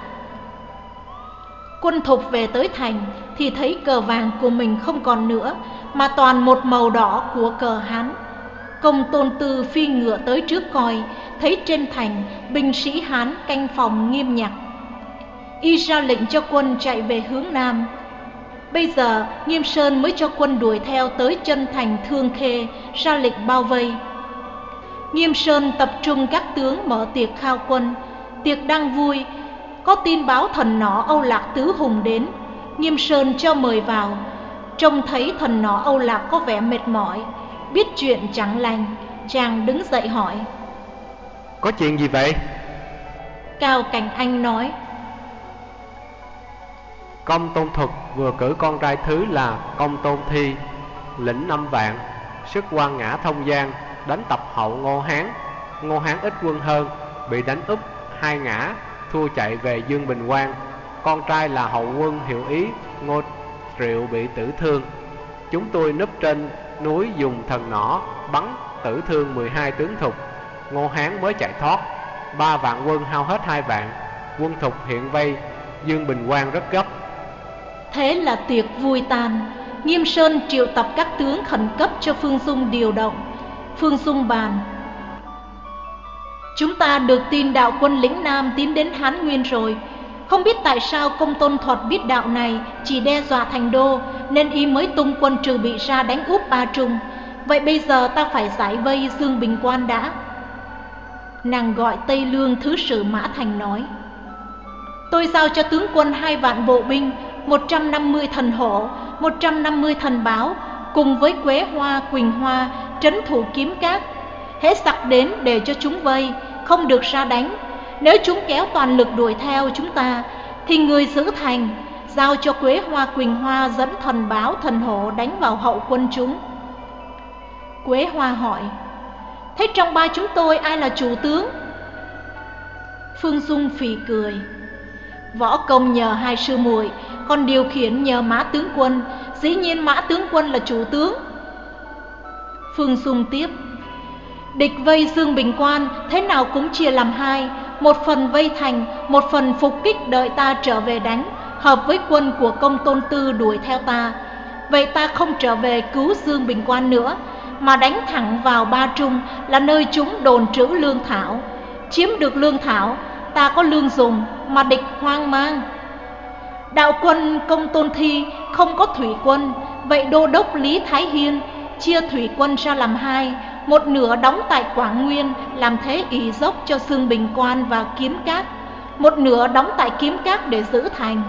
Quân Thục về tới thành thì thấy cờ vàng của mình không còn nữa, mà toàn một màu đỏ của cờ Hán. Công Tôn Tư phi ngựa tới trước coi, thấy trên thành binh sĩ Hán canh phòng nghiêm nhặt. Y ra lệnh cho quân chạy về hướng nam. Bây giờ Nghiêm Sơn mới cho quân đuổi theo tới chân thành Thương Khê, ra lệnh bao vây. Nghiêm Sơn tập trung các tướng mở tiệc khao quân. Tiệc đang vui, có tin báo thần nỏ Âu Lạc Tứ Hùng đến. Nghiêm Sơn cho mời vào. Trông thấy thần nỏ Âu Lạc có vẻ mệt mỏi, biết chuyện chẳng lành, chàng đứng dậy hỏi: Có chuyện gì vậy? Cao Cảnh Anh nói: Công Tôn Thuật vừa cử con trai thứ là Công Tôn Thi, lĩnh năm vạn, sức quan ngã thông giang, đánh tập hậu Ngô Hán. Ngô Hán ít quân hơn, bị đánh úp hai ngã, thua chạy về Dương Bình Quan. Con trai là hậu quân Hiệu Ý, Ngô Triệu bị tử thương. Chúng tôi núp trên núi dùng thần nỏ bắn tử thương mười hai tướng Thục. Ngô Hán mới chạy thoát. Ba vạn quân hao hết hai vạn. Quân Thục hiện vây Dương Bình Quan rất gấp. Thế là tiệc vui tan. Nghiêm Sơn triệu tập các tướng khẩn cấp cho Phương Dung điều động. Phương Dung bàn: Chúng ta được tin đạo quân lĩnh Nam tiến đến Hán Nguyên rồi. Không biết tại sao Công Tôn Thuật biết đạo này chỉ đe dọa thành đô, nên y mới tung quân trừ bị ra đánh úp Ba Trung. Vậy bây giờ ta phải giải vây Dương Bình Quan đã. Nàng gọi Tây Lương Thứ Sử Mã Thành nói: Tôi giao cho tướng quân hai vạn bộ binh, một trăm năm mươi thần hổ, một trăm năm mươi thần báo, cùng với Quế Hoa, Quỳnh Hoa trấn thủ Kiếm Cát. Hễ giặc đến để cho chúng vây, không được ra đánh. Nếu chúng kéo toàn lực đuổi theo chúng ta, thì người giữ thành giao cho Quế Hoa Quỳnh Hoa dẫn thần báo thần hổ đánh vào hậu quân chúng. Quế Hoa hỏi: thế trong ba chúng tôi ai là chủ tướng? Phương Dung phì cười: võ công nhờ hai sư muội, còn điều khiển nhờ Mã tướng quân, dĩ nhiên Mã tướng quân là chủ tướng. Phương Dung tiếp: địch vây Dương Bình Quan, thế nào cũng chia làm hai, một phần vây thành, một phần phục kích đợi ta trở về đánh, hợp với quân của Công Tôn Tư đuổi theo ta. Vậy ta không trở về cứu Dương Bình Quan nữa, mà đánh thẳng vào Ba Trung, là nơi chúng đồn trữ lương thảo. Chiếm được lương thảo, ta có lương dùng, mà địch hoang mang. Đạo quân Công Tôn Thi không có thủy quân, vậy đô đốc Lý Thái Hiên chia thủy quân ra làm hai, một nửa đóng tại Quảng Nguyên làm thế ỷ dốc cho Dương Bình Quan và Kiếm Cát, một nửa đóng tại Kiếm Cát để giữ thành.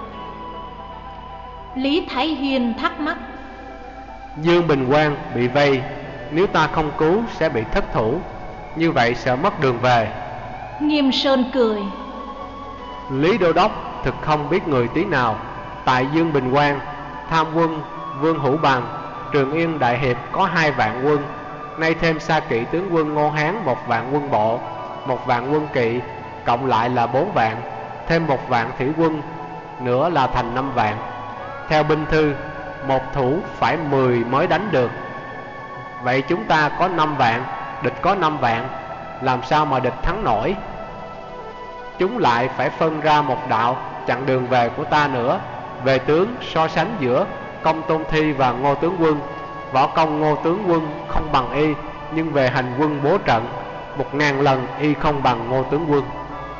Lý Thái Hiên thắc mắc: Dương Bình Quan bị vây, nếu ta không cứu sẽ bị thất thủ, như vậy sợ mất đường về. Nghiêm Sơn cười: Lý Đô Đốc thực không biết người tí nào. Tại Dương Bình Quan, tham quân Vương Hữu Bằng, Trường Yên Đại Hiệp có hai vạn quân, nay thêm Sa Kỵ tướng quân Ngô Hán một vạn quân bộ, một vạn quân kỵ, cộng lại là bốn vạn, thêm một vạn thủy quân nữa là thành năm vạn. Theo binh thư, một thủ phải mười mới đánh được. Vậy chúng ta có năm vạn, địch có năm vạn, làm sao mà địch thắng nổi? Chúng lại phải phân ra một đạo chặn đường về của ta nữa. Về tướng so sánh giữa Công Tôn Thi và Ngô tướng quân, võ công Ngô tướng quân không bằng y, nhưng về hành quân bố trận một ngàn lần y không bằng Ngô tướng quân.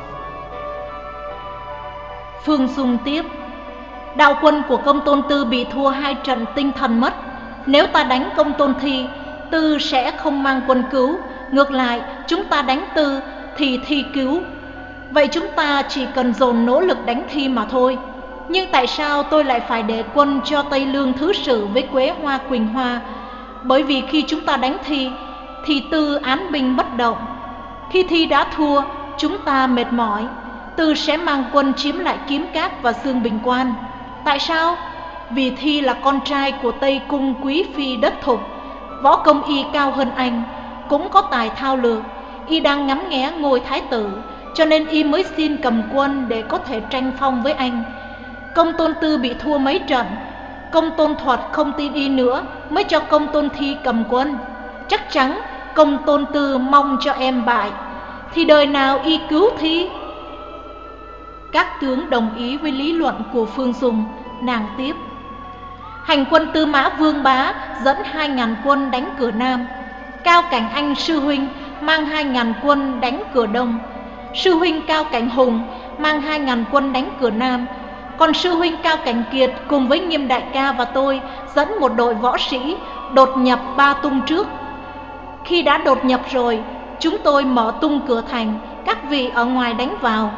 Phương Dung tiếp: đạo quân của Công Tôn Tư bị thua hai trận tinh thần mất. Nếu ta đánh Công Tôn Thi, Tư sẽ không mang quân cứu. Ngược lại, chúng ta đánh Tư thì Thi cứu. Vậy chúng ta chỉ cần dồn nỗ lực đánh Thi mà thôi. Nhưng tại sao tôi lại phải để quân cho Tây Lương Thứ Sử với Quế Hoa Quỳnh Hoa? Bởi vì khi chúng ta đánh Thi thì Tư án binh bất động. Khi Thi đã thua, chúng ta mệt mỏi, Tư sẽ mang quân chiếm lại Kiếm Cát và Dương Bình Quan. Tại sao? Vì Thi là con trai của Tây Cung Quý Phi Đất Thục, võ công y cao hơn anh, cũng có tài thao lược. Y đang ngắm nghé ngôi thái tử, cho nên y mới xin cầm quân để có thể tranh phong với anh. Công Tôn Tư bị thua mấy trận, Công Tôn Thuật không tin y nữa, mới cho Công Tôn Thi cầm quân. Chắc chắn Công Tôn Tư mong cho em bại, thì đời nào y cứu Thi. Các tướng đồng ý với lý luận của Phương Dung. Nàng tiếp: hành quân Tư Mã Vương Bá dẫn hai ngàn quân đánh cửa Nam. Cao Cảnh Anh sư huynh mang hai ngàn quân đánh cửa Đông. Sư huynh Cao Cảnh Hùng mang hai ngàn quân đánh cửa Nam. Còn sư huynh Cao Cảnh Kiệt cùng với Nghiêm đại ca và tôi dẫn một đội võ sĩ đột nhập Ba Tung trước. Khi đã đột nhập rồi, chúng tôi mở tung cửa thành, các vị ở ngoài đánh vào.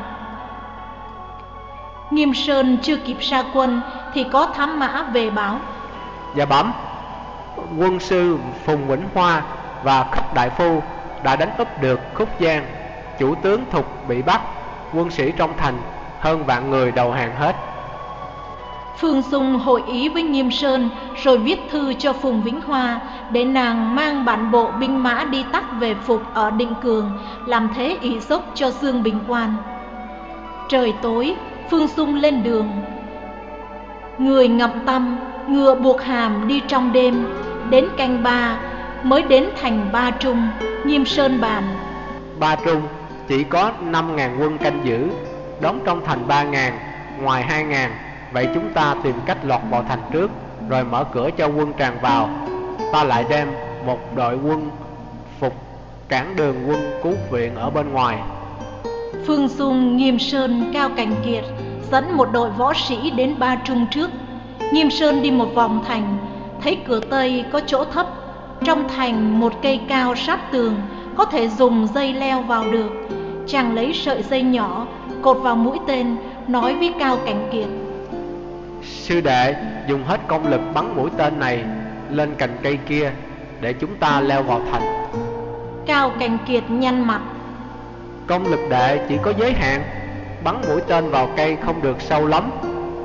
Nghiêm Sơn chưa kịp ra quân thì có thám mã về báo: Dạ bẩm, quân sư Phùng Vĩnh Hoa và Khất Đại Phu đã đánh úp được Khúc Giang. Chủ tướng Thục bị bắt, quân sĩ trong thành hơn vạn người đầu hàng hết. Phương Dung hội ý với Nghiêm Sơn, rồi viết thư cho Phùng Vĩnh Hoa để nàng mang bản bộ binh mã đi tắt về phục ở Định Cường, làm thế ỷ dốc cho Dương Bình Quan. Trời tối, Phương Dung lên đường. Người ngậm tăm, ngựa buộc hàm đi trong đêm. Đến canh ba mới đến thành Ba Trung. Nghiêm Sơn bàn: Ba Trung chỉ có năm ngàn quân canh giữ, đóng trong thành ba ngàn, ngoài hai ngàn. Vậy chúng ta tìm cách lọt vào thành trước, rồi mở cửa cho quân tràn vào. Ta lại đem một đội quân phục cản đường quân cứu viện ở bên ngoài. Phương Dung, Nghiêm Sơn, Cao Cảnh Kiệt dẫn một đội võ sĩ đến Ba Trung trước. Nghiêm Sơn đi một vòng thành, thấy cửa Tây có chỗ thấp, trong thành một cây cao sát tường, có thể dùng dây leo vào được. Chàng lấy sợi dây nhỏ cột vào mũi tên, nói với Cao Cảnh Kiệt: sư đệ dùng hết công lực bắn mũi tên này lên cành cây kia để chúng ta leo vào thành. Cao Cảnh Kiệt nhăn mặt: công lực đệ chỉ có giới hạn, bắn mũi tên vào cây không được sâu lắm.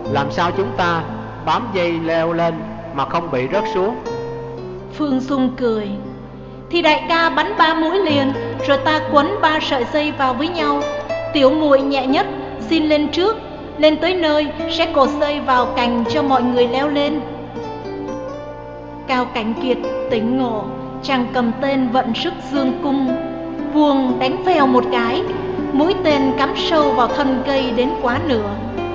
làm sao chúng ta bám dây leo lên mà không bị rớt xuống? Phương Dung cười. Thì đại ca bắn ba mũi liền, rồi ta quấn ba sợi dây vào với nhau. Tiểu muội nhẹ nhất, xin lên trước. Lên tới nơi sẽ cột dây vào cành cho mọi người leo lên. Cao Cảnh Kiệt tỉnh ngộ, chàng cầm tên vận sức dương cung, vuông đánh vèo một cái, mũi tên cắm sâu vào thân cây đến quá nửa.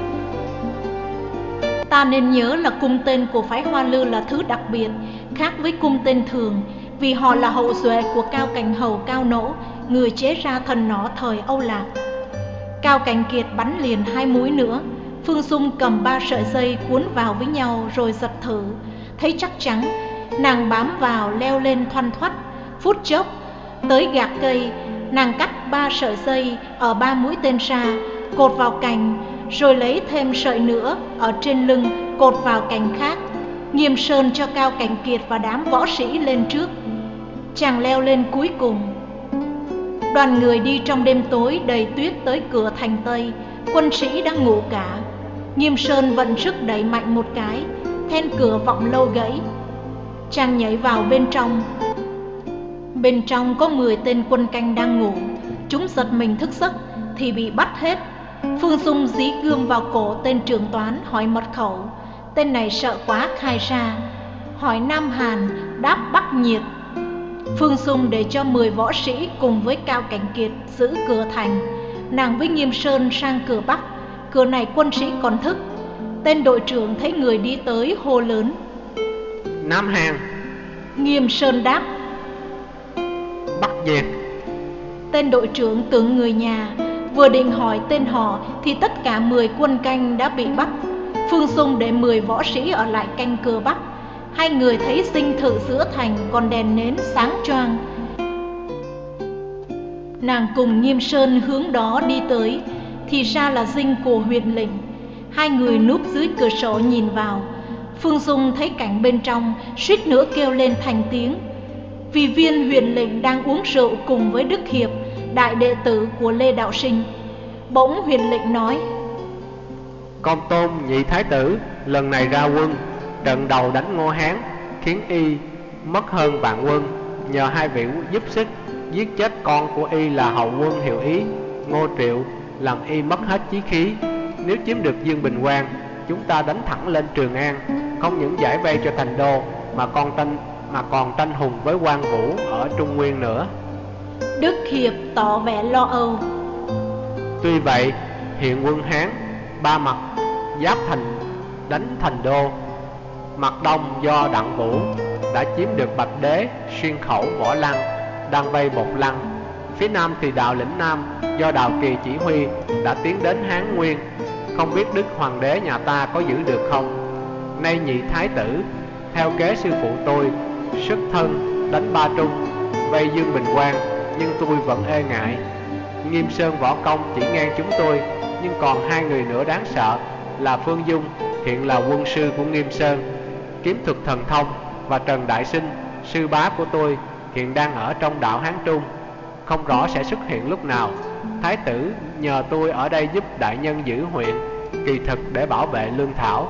Ta nên nhớ là cung tên của phái Hoa Lư là thứ đặc biệt, khác với cung tên thường, vì họ là hậu duệ của Cao Cảnh Hầu Cao Nỗ, người chế ra thần nỏ thời Âu Lạc. Cao Cảnh Kiệt bắn liền hai mũi nữa. Phương Dung cầm ba sợi dây cuốn vào với nhau rồi giật thử, thấy chắc chắn, nàng bám vào leo lên thoăn thoắt. Phút chốc tới gạc cây, nàng cắt ba sợi dây ở ba mũi tên ra, cột vào cành, rồi lấy thêm sợi nữa ở trên lưng cột vào cành khác. Nghiêm sơn cho Cao Cảnh Kiệt và đám võ sĩ lên trước. Chàng leo lên cuối cùng. Đoàn người đi trong đêm tối đầy tuyết tới cửa thành Tây. Quân sĩ đang ngủ cả. Nghiêm sơn vận sức đẩy mạnh một cái, then cửa vọng lâu gãy. Chàng nhảy vào bên trong. Bên trong có mười tên quân canh đang ngủ. Chúng giật mình thức giấc thì bị bắt hết. Phương Dung dí gươm vào cổ tên trưởng toán hỏi mật khẩu. Tên này sợ quá khai ra, hỏi Nam Hàn, đáp Bắc Nhiệt. Phương Dung để cho mười võ sĩ cùng với Cao Cảnh Kiệt giữ cửa thành. Nàng với Nghiêm Sơn sang cửa Bắc. Cửa này quân sĩ còn thức. Tên đội trưởng thấy người đi tới hô lớn: Nam Hàn. Nghiêm Sơn đáp: Bắc Nhiệt. Tên đội trưởng tưởng người nhà, vừa định hỏi tên họ thì tất cả mười quân canh đã bị bắt. Phương Dung để mười võ sĩ ở lại canh cửa Bắc. Hai người thấy dinh thự giữa thành còn đèn nến sáng choang. Nàng cùng Nghiêm Sơn hướng đó đi tới, thì ra là dinh của huyện lệnh. Hai người núp dưới cửa sổ nhìn vào. Phương Dung thấy cảnh bên trong, suýt nữa kêu lên thành tiếng. Vì viên huyện lệnh đang uống rượu cùng với Đức Hiệp, đại đệ tử của Lê Đạo Sinh. Bỗng huyện lệnh nói: Công tôn nhị thái tử lần này ra quân, trận đầu đánh Ngô Hán, khiến y mất hơn vạn quân. Nhờ hai vị giúp sức, giết chết con của y là hậu quân Hiệu Ý, Ngô Triệu, làm y mất hết chí khí. Nếu chiếm được Dương Bình Quang, chúng ta đánh thẳng lên Trường An, không những giải vây cho thành đô mà còn tranh mà còn tranh hùng với Quan Vũ ở Trung Nguyên nữa. Đức Hiệp tỏ vẻ lo âu. Tuy vậy, hiện quân Hán ba mặt giáp thành đánh thành đô. Mặt đông do Đặng Vũ đã chiếm được Bạch Đế, Xuyên Khẩu, Võ Lăng, đang vây Bột Lăng. Phía nam thì đạo lĩnh Nam do Đào Kỳ chỉ huy đã tiến đến Hán Nguyên. Không biết Đức Hoàng đế nhà ta có giữ được không? Nay nhị thái tử theo kế sư phụ tôi xuất thân đánh Ba Trung, vây Dương Bình Quang, nhưng tôi vẫn e ngại. Nghiêm Sơn võ công chỉ ngang chúng tôi, nhưng còn hai người nữa đáng sợ là Phương Dung, hiện là quân sư của Nghiêm Sơn, kiếm thuật thần thông, và Trần Đại Sinh, sư bá của tôi, hiện đang ở trong đạo Hán Trung, không rõ sẽ xuất hiện lúc nào. Thái tử nhờ tôi ở đây giúp đại nhân giữ huyện, kỳ thực để bảo vệ lương thảo.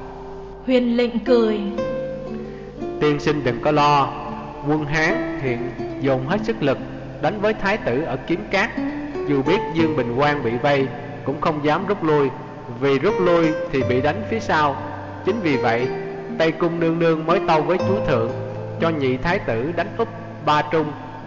Huyền lệnh cười: Tiên sinh đừng có lo, quân Hán hiện dồn hết sức lực đánh với thái tử ở Kiếm Cát. Dù biết Dương Bình Quang bị vây cũng không dám rút lui, vì rút lui thì bị đánh phía sau. Chính vì vậy Tây Cung nương nương mới tâu với chúa thượng cho nhị thái tử đánh úp Ba Trung,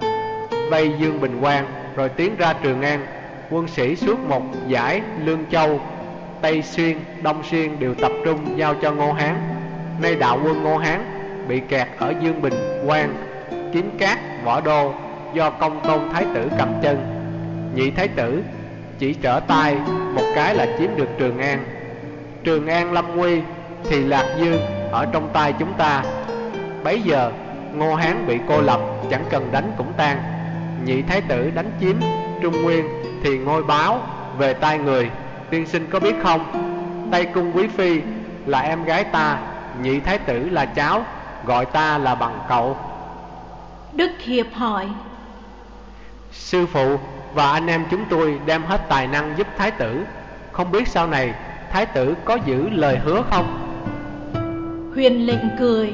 vây Dương Bình Quang, rồi tiến ra Trường An. Quân sĩ suốt một dải Lương Châu, Tây Xuyên, Đông Xuyên đều tập trung giao cho Ngô Hán. Nay đạo quân Ngô Hán bị kẹt ở Dương Bình Quang, Kiếm Cát, Võ Đô do Công Tôn thái tử cầm chân. Nhị thái tử chỉ trở tay một cái là chiếm được Trường An. Trường An lâm nguy thì Lạc Dương ở trong tay chúng ta. Bấy giờ Ngô Hán bị cô lập, chẳng cần đánh cũng tan. Nhị thái tử đánh chiếm Trung Nguyên thì ngôi báo về tay người. Tiên sinh có biết không, Tây Cung quý phi là em gái ta, nhị thái tử là cháu, gọi ta là bằng cậu. Đức Hiệp hỏi: Sư phụ và anh em chúng tôi đem hết tài năng giúp thái tử, không biết sau này thái tử có giữ lời hứa không? Huyền lệnh cười.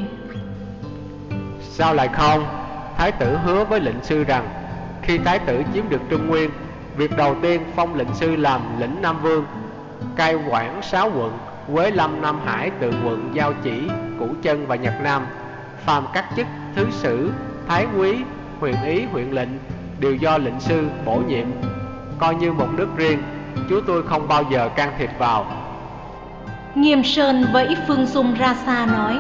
Sao lại không? Thái tử hứa với lệnh sư rằng khi thái tử chiếm được Trung Nguyên, việc đầu tiên phong lệnh sư làm lĩnh Nam Vương, cai quản sáu quận Quế Lâm, Nam Hải, Tự Quận, Giao Chỉ, Củ Chân và Nhật Nam. Phàm các chức thứ sử, thái úy, huyện ý, huyện lệnh đều do lệnh sư bổ nhiệm, coi như một nước riêng, chú tôi không bao giờ can thiệp vào. Nghiêm Sơn vẫy Phương Dung ra xa nói: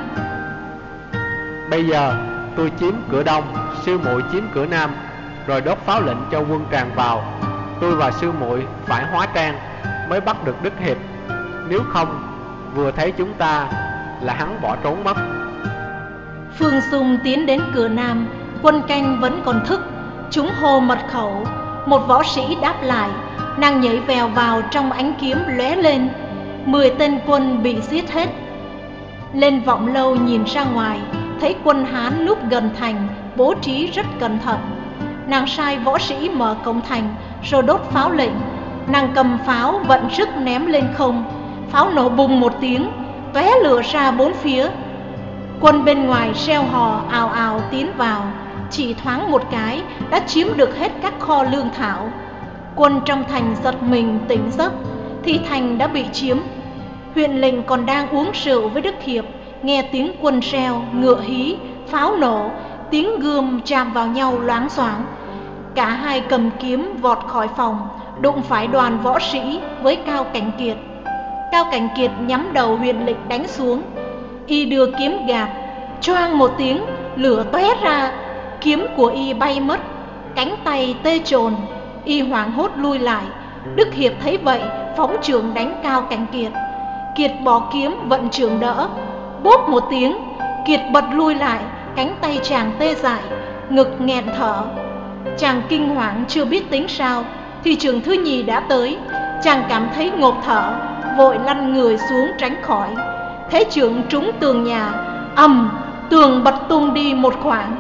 Bây giờ tôi chiếm cửa Đông, sư muội chiếm cửa Nam, rồi đốt pháo lệnh cho quân tràn vào. Tôi và sư muội phải hóa trang mới bắt được Đức Hiệp, nếu không vừa thấy chúng ta là hắn bỏ trốn mất. Phương Dung tiến đến cửa Nam, quân canh vẫn còn thức, chúng hô mật khẩu. Một võ sĩ đáp lại, nàng nhảy vèo vào trong ánh kiếm lóe lên. Mười tên quân bị giết hết. Lên Vọng Lâu nhìn ra ngoài, thấy quân Hán núp gần thành, bố trí rất cẩn thận. Nàng sai võ sĩ mở cổng thành, rồi đốt pháo lệnh. Nàng cầm pháo vận sức ném lên không, pháo nổ bùng một tiếng, tóe lửa ra bốn phía. Quân bên ngoài reo hò ào ào tiến vào, chỉ thoáng một cái đã chiếm được hết các kho lương thảo. Quân trong thành giật mình tỉnh giấc, thì thành đã bị chiếm. Huyện lệnh còn đang uống rượu với Đức Hiệp, nghe tiếng quân reo, ngựa hí, pháo nổ, tiếng gươm chạm vào nhau loáng xoáng. Cả hai cầm kiếm vọt khỏi phòng, đụng phải đoàn võ sĩ với Cao Cảnh Kiệt. Cao Cảnh Kiệt nhắm đầu huyện lệnh đánh xuống. Y đưa kiếm gạt, choang một tiếng, lửa tóe ra, kiếm của y bay mất, cánh tay tê chồn. Y hoảng hốt lui lại. Đức Hiệp thấy vậy, phóng chưởng đánh Cao Cảnh Kiệt. Kiệt bỏ kiếm vận chưởng đỡ, bốp một tiếng, Kiệt bật lui lại, cánh tay chàng tê dại, ngực nghẹn thở. Chàng kinh hoàng chưa biết tính sao, thì chưởng thứ nhì đã tới. Chàng cảm thấy ngộp thở, vội lăn người xuống tránh khỏi. Thế chưởng trúng tường nhà, ầm, tường bật tung đi một khoảng.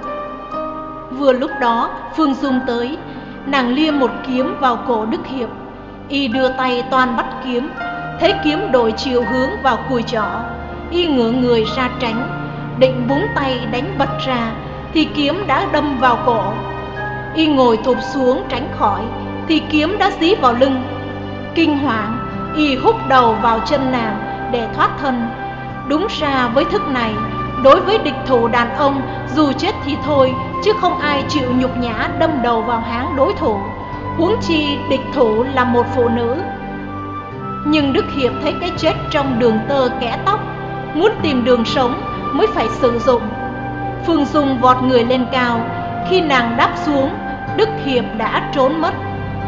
Vừa lúc đó Phương Dung tới, nàng lia một kiếm vào cổ Đức Hiệp. Y đưa tay toan bắt kiếm, thế kiếm đổi chiều hướng vào cùi chỏ. Y ngửa người ra tránh, định búng tay đánh bật ra, thì kiếm đã đâm vào cổ. Y ngồi thụp xuống tránh khỏi, thì kiếm đã dí vào lưng. Kinh hoàng, Y húc đầu vào chân nàng để thoát thân. Đúng ra với thức này, đối với địch thủ đàn ông, dù chết thì thôi, chứ không ai chịu nhục nhã đâm đầu vào háng đối thủ, huống chi địch thủ là một phụ nữ. Nhưng Đức Hiệp thấy cái chết trong đường tơ kẽ tóc, muốn tìm đường sống mới phải sử dụng. Phương Dung vọt người lên cao, khi nàng đáp xuống, Đức Hiệp đã trốn mất.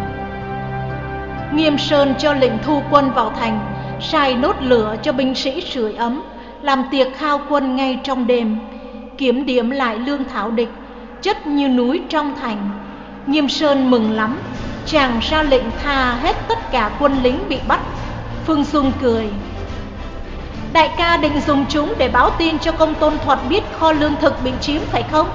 Nghiêm Sơn cho lệnh thu quân vào thành, sai đốt lửa cho binh sĩ sưởi ấm, làm tiệc khao quân ngay trong đêm, kiểm điểm lại lương thảo địch, chất như núi trong thành. Nghiêm Sơn mừng lắm, chàng ra lệnh tha hết tất cả quân lính bị bắt. Phương Dung cười: Đại ca định dùng chúng để báo tin cho Công Tôn Thuật biết kho lương thực bị chiếm phải không?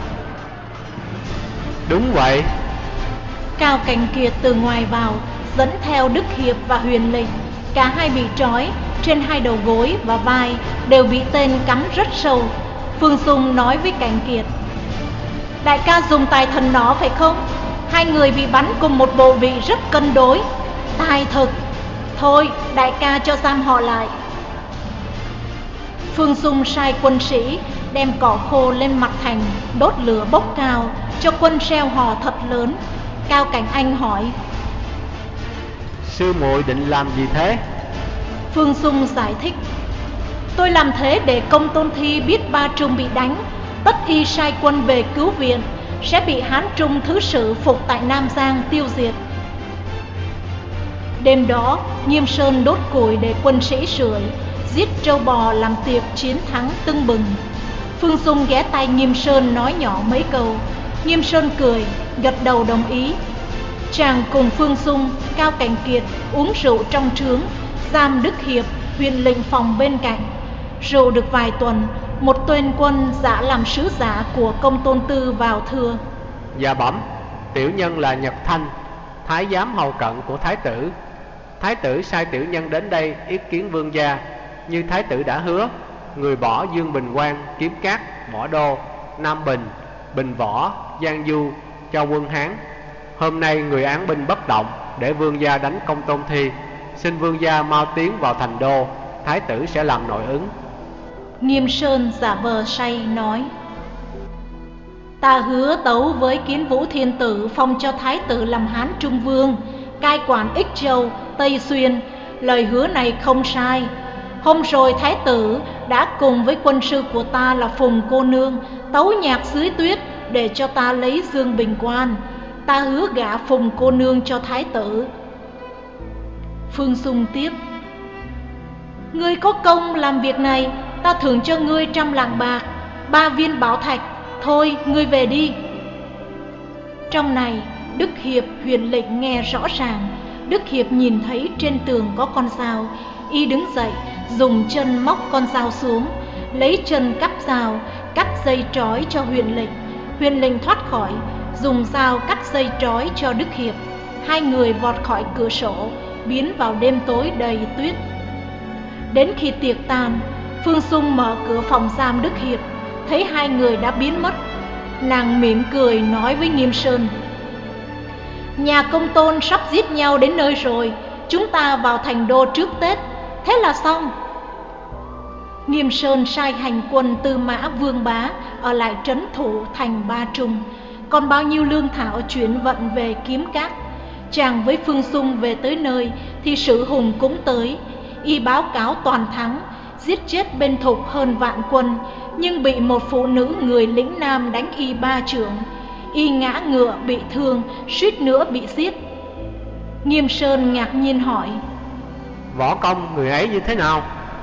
Đúng vậy. Cao Cảnh Kiệt từ ngoài vào, dẫn theo Đức Hiệp và Huyền lệnh. Cả hai bị trói, trên hai đầu gối và vai đều bị tên cắm rất sâu. Phương Dung nói với Cảnh Kiệt: Đại ca dùng tài thần nó phải không? Hai người bị bắn cùng một bộ vị rất cân đối. Tài thực. Thôi, đại ca cho giam họ lại. Phương Dung sai quân sĩ đem cỏ khô lên mặt thành, đốt lửa bốc cao, cho quân reo hò thật lớn. Cao Cảnh Anh hỏi: Sư muội định làm gì thế? Phương Dung giải thích: Tôi làm thế để Công Tôn Thi biết Ba Trung bị đánh, tất y sai quân về cứu viện, sẽ bị Hán Trung thứ sử phục tại Nam Giang tiêu diệt. Đêm đó, Nghiêm Sơn đốt củi để quân sĩ sưởi, giết trâu bò làm tiệc chiến thắng tưng bừng. Phương Dung ghé tai Nghiêm Sơn nói nhỏ mấy câu. Nghiêm Sơn cười, gật đầu đồng ý. Chàng cùng Phương Dung, Cao Cảnh Kiệt uống rượu trong trướng, giam Đức Hiệp, Huyền lệnh phòng bên cạnh. Rượu được vài tuần, một tên quân giả làm sứ giả của Công Tôn Tư vào thưa: Dạ bẩm, tiểu nhân là Nhật Thanh, thái giám hầu cận của thái tử. Thái tử sai tiểu nhân đến đây ý kiến vương gia. Như thái tử đã hứa, người bỏ Dương Bình Quang, Kiếm Cát, Võ Đô, Nam Bình, Bình Võ, Giang Du cho quân Hán. Hôm nay người án binh bất động, để vương gia đánh Công Tôn Thi. Xin vương gia mau tiến vào thành đô, thái tử sẽ làm nội ứng. Nghiêm Sơn giả vờ say nói: Ta hứa tấu với Kiến Vũ Thiên Tử, phong cho thái tử làm Hán Trung Vương, cai quản Ích Châu, Tây Xuyên. Lời hứa này không sai. Hôm rồi thái tử đã cùng với quân sư của ta là Phùng cô nương tấu nhạc dưới tuyết để cho ta lấy Dương Bình Quan. Ta hứa gả Phùng cô nương cho thái tử. Phương Dung tiếp: Ngươi có công làm việc này, ta thưởng cho ngươi trăm lạng bạc, ba viên bảo thạch. Thôi ngươi về đi. Trong này Đức Hiệp Huyền Lệnh nghe rõ ràng. Đức Hiệp nhìn thấy trên tường có con dao, y đứng dậy dùng chân móc con dao xuống, lấy chân cắt dao, cắt dây trói cho Huyền Lệnh. Huyền Lệnh thoát khỏi, dùng dao cắt dây trói cho Đức Hiệp. Hai người vọt khỏi cửa sổ, biến vào đêm tối đầy tuyết. Đến khi tiệc tàn, Phương Dung mở cửa phòng giam Đức Hiệp, thấy hai người đã biến mất. Nàng mỉm cười nói với Nghiêm Sơn: Nhà Công Tôn sắp giết nhau đến nơi rồi, chúng ta vào thành đô trước Tết, thế là xong. Nghiêm Sơn sai hành quân Tư Mã Vương Bá ở lại trấn thủ thành Ba Trung, còn bao nhiêu lương thảo chuyển vận về Kiếm Cát. Chàng với Phương Dung về tới nơi thì Sử Hùng cũng tới. Y báo cáo toàn thắng, giết chết bên Thục hơn vạn quân, nhưng bị một phụ nữ người lĩnh Nam đánh y ba chưởng. Y ngã ngựa bị thương, suýt nữa bị giết. Nghiêm Sơn ngạc nhiên hỏi: Võ công người ấy như thế nào?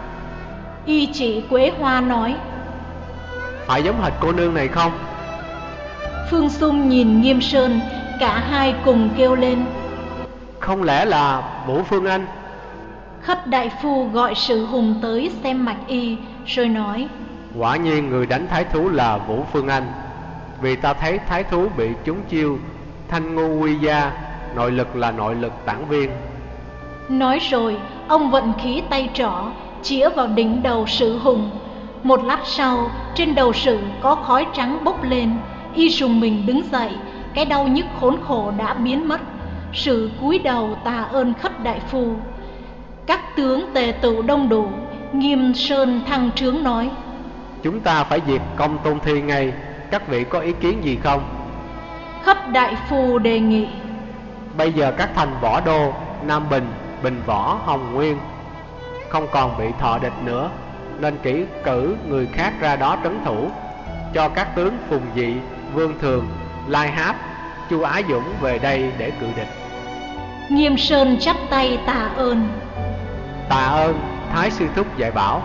Y chỉ Quế Hoa nói: Phải giống hệt cô nương này không? Phương Dung nhìn Nghiêm Sơn, cả hai cùng kêu lên: Không lẽ là Vũ Phương Anh? Khất đại phu gọi Sử Hùng tới xem mạch y, rồi nói: Quả nhiên người đánh thái thú là Vũ Phương Anh. Vì ta thấy thái thú bị trúng chiêu Thanh Ngu Quy Gia, nội lực là nội lực tản viên. Nói rồi ông vận khí tay trỏ chĩa vào đỉnh đầu Sử Hùng. Một lát sau, trên đầu Sử có khói trắng bốc lên. Y rùng mình đứng dậy, cái đau nhức khốn khổ đã biến mất. Sử cúi đầu tạ ơn Khất đại phu. Các tướng tề tựu đông đủ. Nghiêm Sơn thăng trướng nói: Chúng ta phải diệt Công Tôn Thi ngay, các vị có ý kiến gì không? Khất đại phu đề nghị: Bây giờ các thành Võ Đô, Nam Bình, Bình Võ, Hồng Nguyên không còn bị thọ địch nữa, nên kỹ cử người khác ra đó trấn thủ, cho các tướng Phùng Dị, Vương Thường, Lai Háp, Chu Á Dũng về đây để cự địch. Nghiêm Sơn chắp tay tạ ơn. Tạ ơn Thái sư thúc dạy bảo.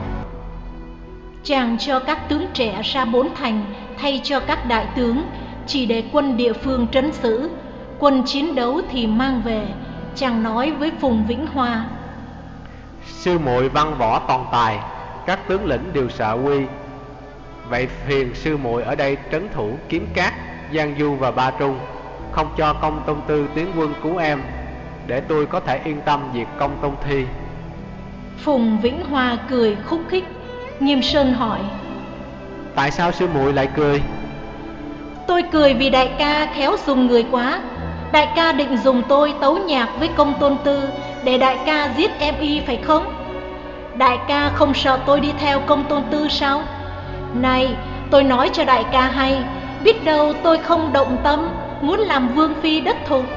Chàng cho các tướng trẻ ra bốn thành thay cho các đại tướng, chỉ để quân địa phương trấn giữ. Quân chiến đấu thì mang về. Chàng nói với Phùng Vĩnh Hoa: Sư muội văn võ toàn tài, các tướng lĩnh đều sợ quy. Vậy phiền sư muội ở đây trấn thủ Kiếm Cát, Giang Du và Ba Trung, không cho Công Tôn Tư tiến quân cứu em, để tôi có thể yên tâm diệt Công Tôn Thi. Phùng Vĩnh Hoa cười khúc khích. Nghiêm Sơn hỏi: Tại sao sư muội lại cười? Tôi cười vì đại ca khéo dùng người quá. Đại ca định dùng tôi tấu nhạc với Công Tôn Tư để đại ca giết em y phải không? Đại ca không sợ tôi đi theo Công Tôn Tư sao? Này, tôi nói cho đại ca hay, biết đâu tôi không động tâm muốn làm vương phi đất Thục.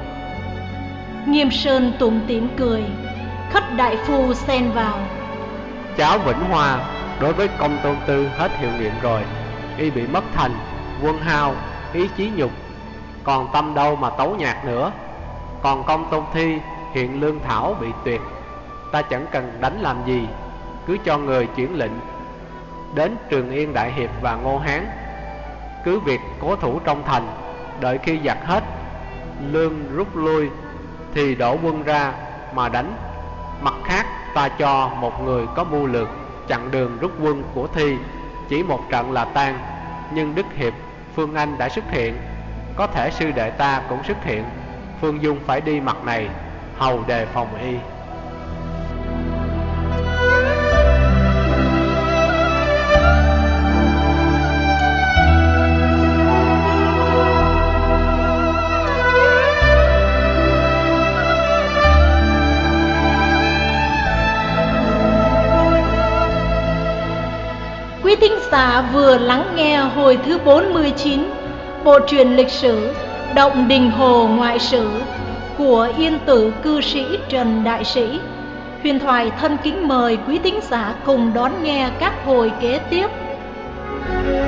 Nghiêm Sơn tủm tỉm cười. Khất đại phu xen vào: Cháu Vĩnh Hoa đối với Công Tôn Tư hết hiệu nghiệm rồi. Y bị mất thành, quân hao, ý chí nhục, còn tâm đâu mà tấu nhạc nữa. Còn Công Tôn Thi hiện lương thảo bị tuyệt, ta chẳng cần đánh làm gì, cứ cho người chuyển lệnh đến Trường Yên Đại Hiệp và Ngô Hán, cứ việc cố thủ trong thành, đợi khi giặc hết lương rút lui thì đổ quân ra mà đánh. Mặt khác, ta cho một người có mưu lược chặn đường rút quân của Thi, chỉ một trận là tan. Nhưng Đức Hiệp Phương Anh đã xuất hiện, có thể sư đệ ta cũng xuất hiện. Phương Dung phải đi mặt này, hầu đề phòng y. Quý thính giả vừa lắng nghe hồi thứ bốn mươi chín bộ truyện lịch sử Động Đình Hồ Ngoại Sử của Yên Tử cư sĩ Trần Đại Sĩ. Huyền Thoại thân kính mời quý thính giả cùng đón nghe các hồi kế tiếp.